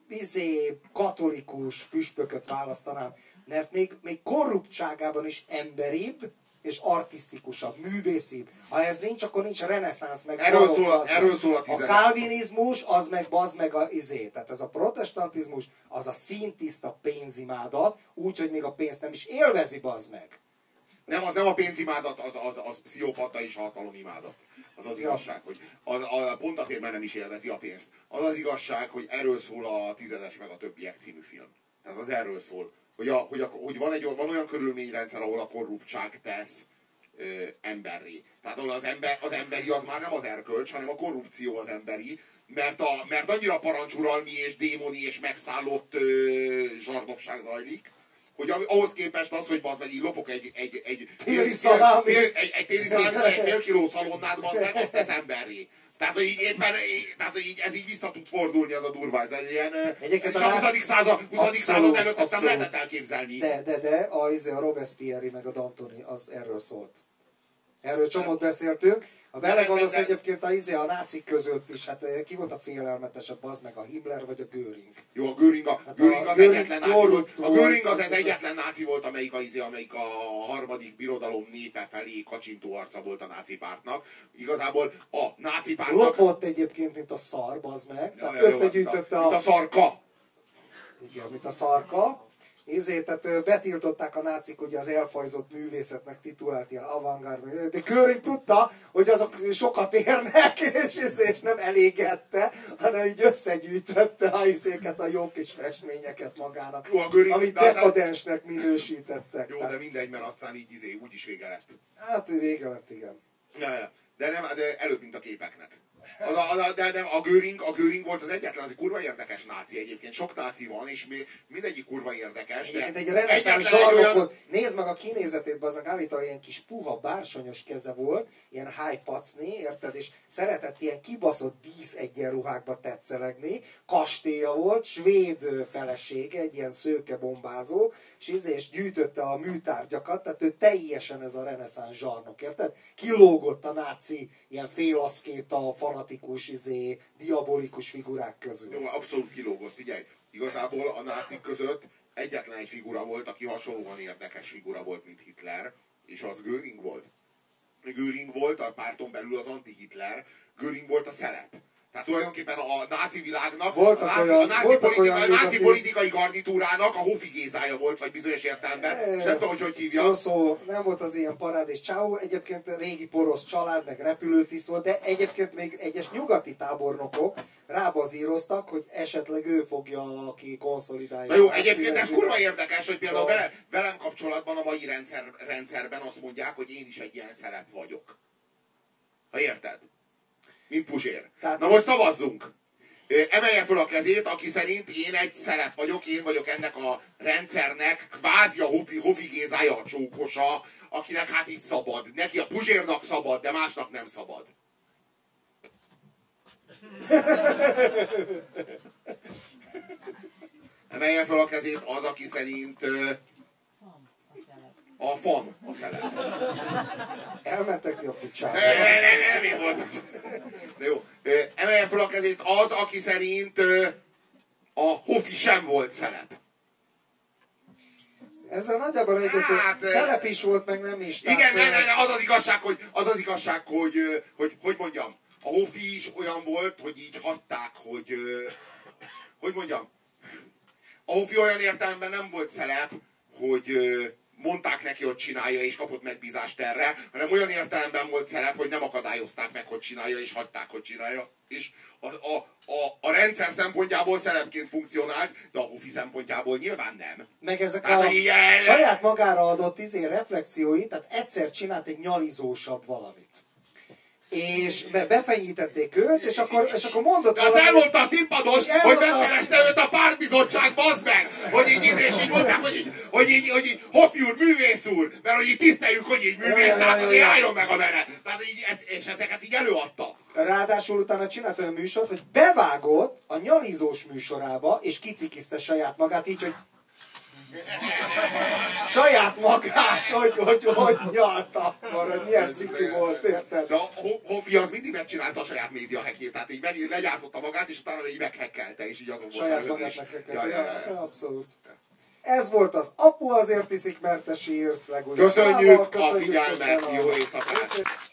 katolikus püspököt választanám, mert még korruptságában is emberibb, és artisztikusabb, művészibb. Ha ez nincs, akkor nincs a reneszánsz, meg erről szól a a kálvinizmus, az meg bazd meg a Tehát ez a protestantizmus, az a színtiszta pénzimádat, úgyhogy még a pénzt nem is élvezi, bazd meg. Nem, az nem a pénzimádat, az pszichopata és hatalomimádat. Az igazság, hogy pont azért, mert nem is élvezi a pénzt. Az igazság, hogy erről szól a Tizedes meg a többiek című film. Tehát az erről szól. Hogy van olyan körülményrendszer, ahol a korruptság tesz emberré. Tehát ahol az emberi az már nem az erkölcs, hanem a korrupció az emberi, mert annyira parancsuralmi és démoni és megszállott zsarnokság zajlik, hogy ahhoz képest az, hogy bazd meg így lopok egy téli szalámi, egy fél kiló szalonnát, bazd meg, azt tesz emberré. Tehát, hogy így ez így vissza tud fordulni, az a durva. Ez egy ilyen... És a 20. század előtt azt nem lehetett elképzelni. De a Robespierre meg a Dantoni, az erről szólt. Erről csomót beszéltünk. Ha belegondolsz egyébként a nácik között is, hát ki volt a félelmetesebb, az meg a Himmler vagy a Göring? Jó, a Göring az egyetlen náci volt. A Göring az egyetlen náci volt, amelyik a harmadik birodalom népe felé kacsintó arca volt a náci pártnek. Igazából a náci pártnak... Lopott egyébként, mint a szar, bazd meg. Összegyűjtötte mint a szarka. Igen, mint a szarka. Tehát betiltották a nácik ugye az elfajzott művészetnek titulált ilyen avantgárd, de Göring tudta, hogy azok sokat érnek, és nem elégette, hanem így összegyűjtötte a jó kis festményeket magának, jó, amit dekadensnek minősítettek. Jó, de mindegy, mert aztán így úgyis vége lett. Hát vége lett, igen. De előbb, mint a képeknek. A Göring volt az egyetlen, az egy kurva érdekes náci egyébként. Sok náci van, és mindegyik kurva érdekes. Egyébként egy reneszánsz zsarnokot, nézd meg a kinézetét, aznak állítólag ilyen kis puha, bársonyos keze volt, ilyen hájpacni, érted? És szeretett ilyen kibaszott díszegyenruhákba tetszelegni, kastélya volt, svéd felesége, egy ilyen szőke bombázó, és gyűjtötte a műtárgyakat, tehát ő teljesen ez a reneszánsz zsarnok, érted? Kilógott a náci ilyen félaszkéta, fanatikus, diabolikus figurák közül. Jó, abszolút kilógott, figyelj. Igazából a nácik között egyetlen egy figura volt, aki hasonlóan érdekes figura volt, mint Hitler, és az Göring volt. Göring volt a párton belül az anti-Hitler, Göring volt a szelep. Tehát tulajdonképpen a náci világnak, a náci politikai garnitúrának a Hofi Gézája volt, vagy bizonyos értelemben, és nem tudom, hogy hívja. Nem volt az ilyen parád és csáó, egyébként régi porosz család, meg repülőtiszt volt, de egyébként még egyes nyugati tábornokok rábazíroztak, hogy esetleg ő fogja, aki konszolidálja. Na jó, egyébként ez kurva érdekes, hogy például velem kapcsolatban a mai rendszerben azt mondják, hogy én is egy ilyen szelep vagyok. Ha érted? Mint Puzsér. Na most szavazzunk! Emelje fel a kezét, aki szerint én egy szelep vagyok, én vagyok ennek a rendszernek, kvázi a Hofi Gézája, a csókosa, akinek hát így szabad. Neki a Puzsérnak szabad, de másnak nem szabad. Emelje fel a kezét az, aki szerint a fan a szelet. Elmentek ti a picsába. Nem én voltam. De jó. Emelje fel a kezét az, aki szerint a Hofi sem volt szelet. Ezzel nagyjából egyébként szerep is volt, meg nem is. Igen, ne, az az igazság, hogy mondjam, a Hofi is olyan volt, hogy így hagyták, hogy mondjam, a Hofi olyan értelemben nem volt szelep, hogy mondták neki, hogy csinálja, és kapott megbízást erre, hanem olyan értelemben volt szelep, hogy nem akadályozták meg, hogy csinálja, és hagyták, hogy csinálja. És a rendszer szempontjából szelepként funkcionált, de a Hofi szempontjából nyilván nem. Meg ezek a saját magára adott reflexiói, tehát egyszer csinált egy nyalizósabb valamit. És befenyítették őt, és akkor mondott valamit. De elmondta a színpadon, hogy megkereste őt a pártbizottság, bazd meg! Hogy így, és így mondták, hogy így Hofi úr, művész úr, mert hogy így tiszteljük, hogy így művész, tehát azért álljon meg a mene. Tehát és ezeket így előadta. Ráadásul utána csinált olyan műsort, hogy bevágott a nyalizós műsorába, és kicikizte saját magát, így, hogy saját magát, hogy nyalta, hogy milyen ciki volt, érted? De a Hofi az mindig megcsinálta a saját média hackjét, tehát így legyártotta magát, és utána így meghekkelte, és így azon volt. Saját magát meghekkelte, abszolút. Ez volt az Apu azért iszik, mert te sírsz legújabb. Köszönjük a figyelmet, jó éjszakát!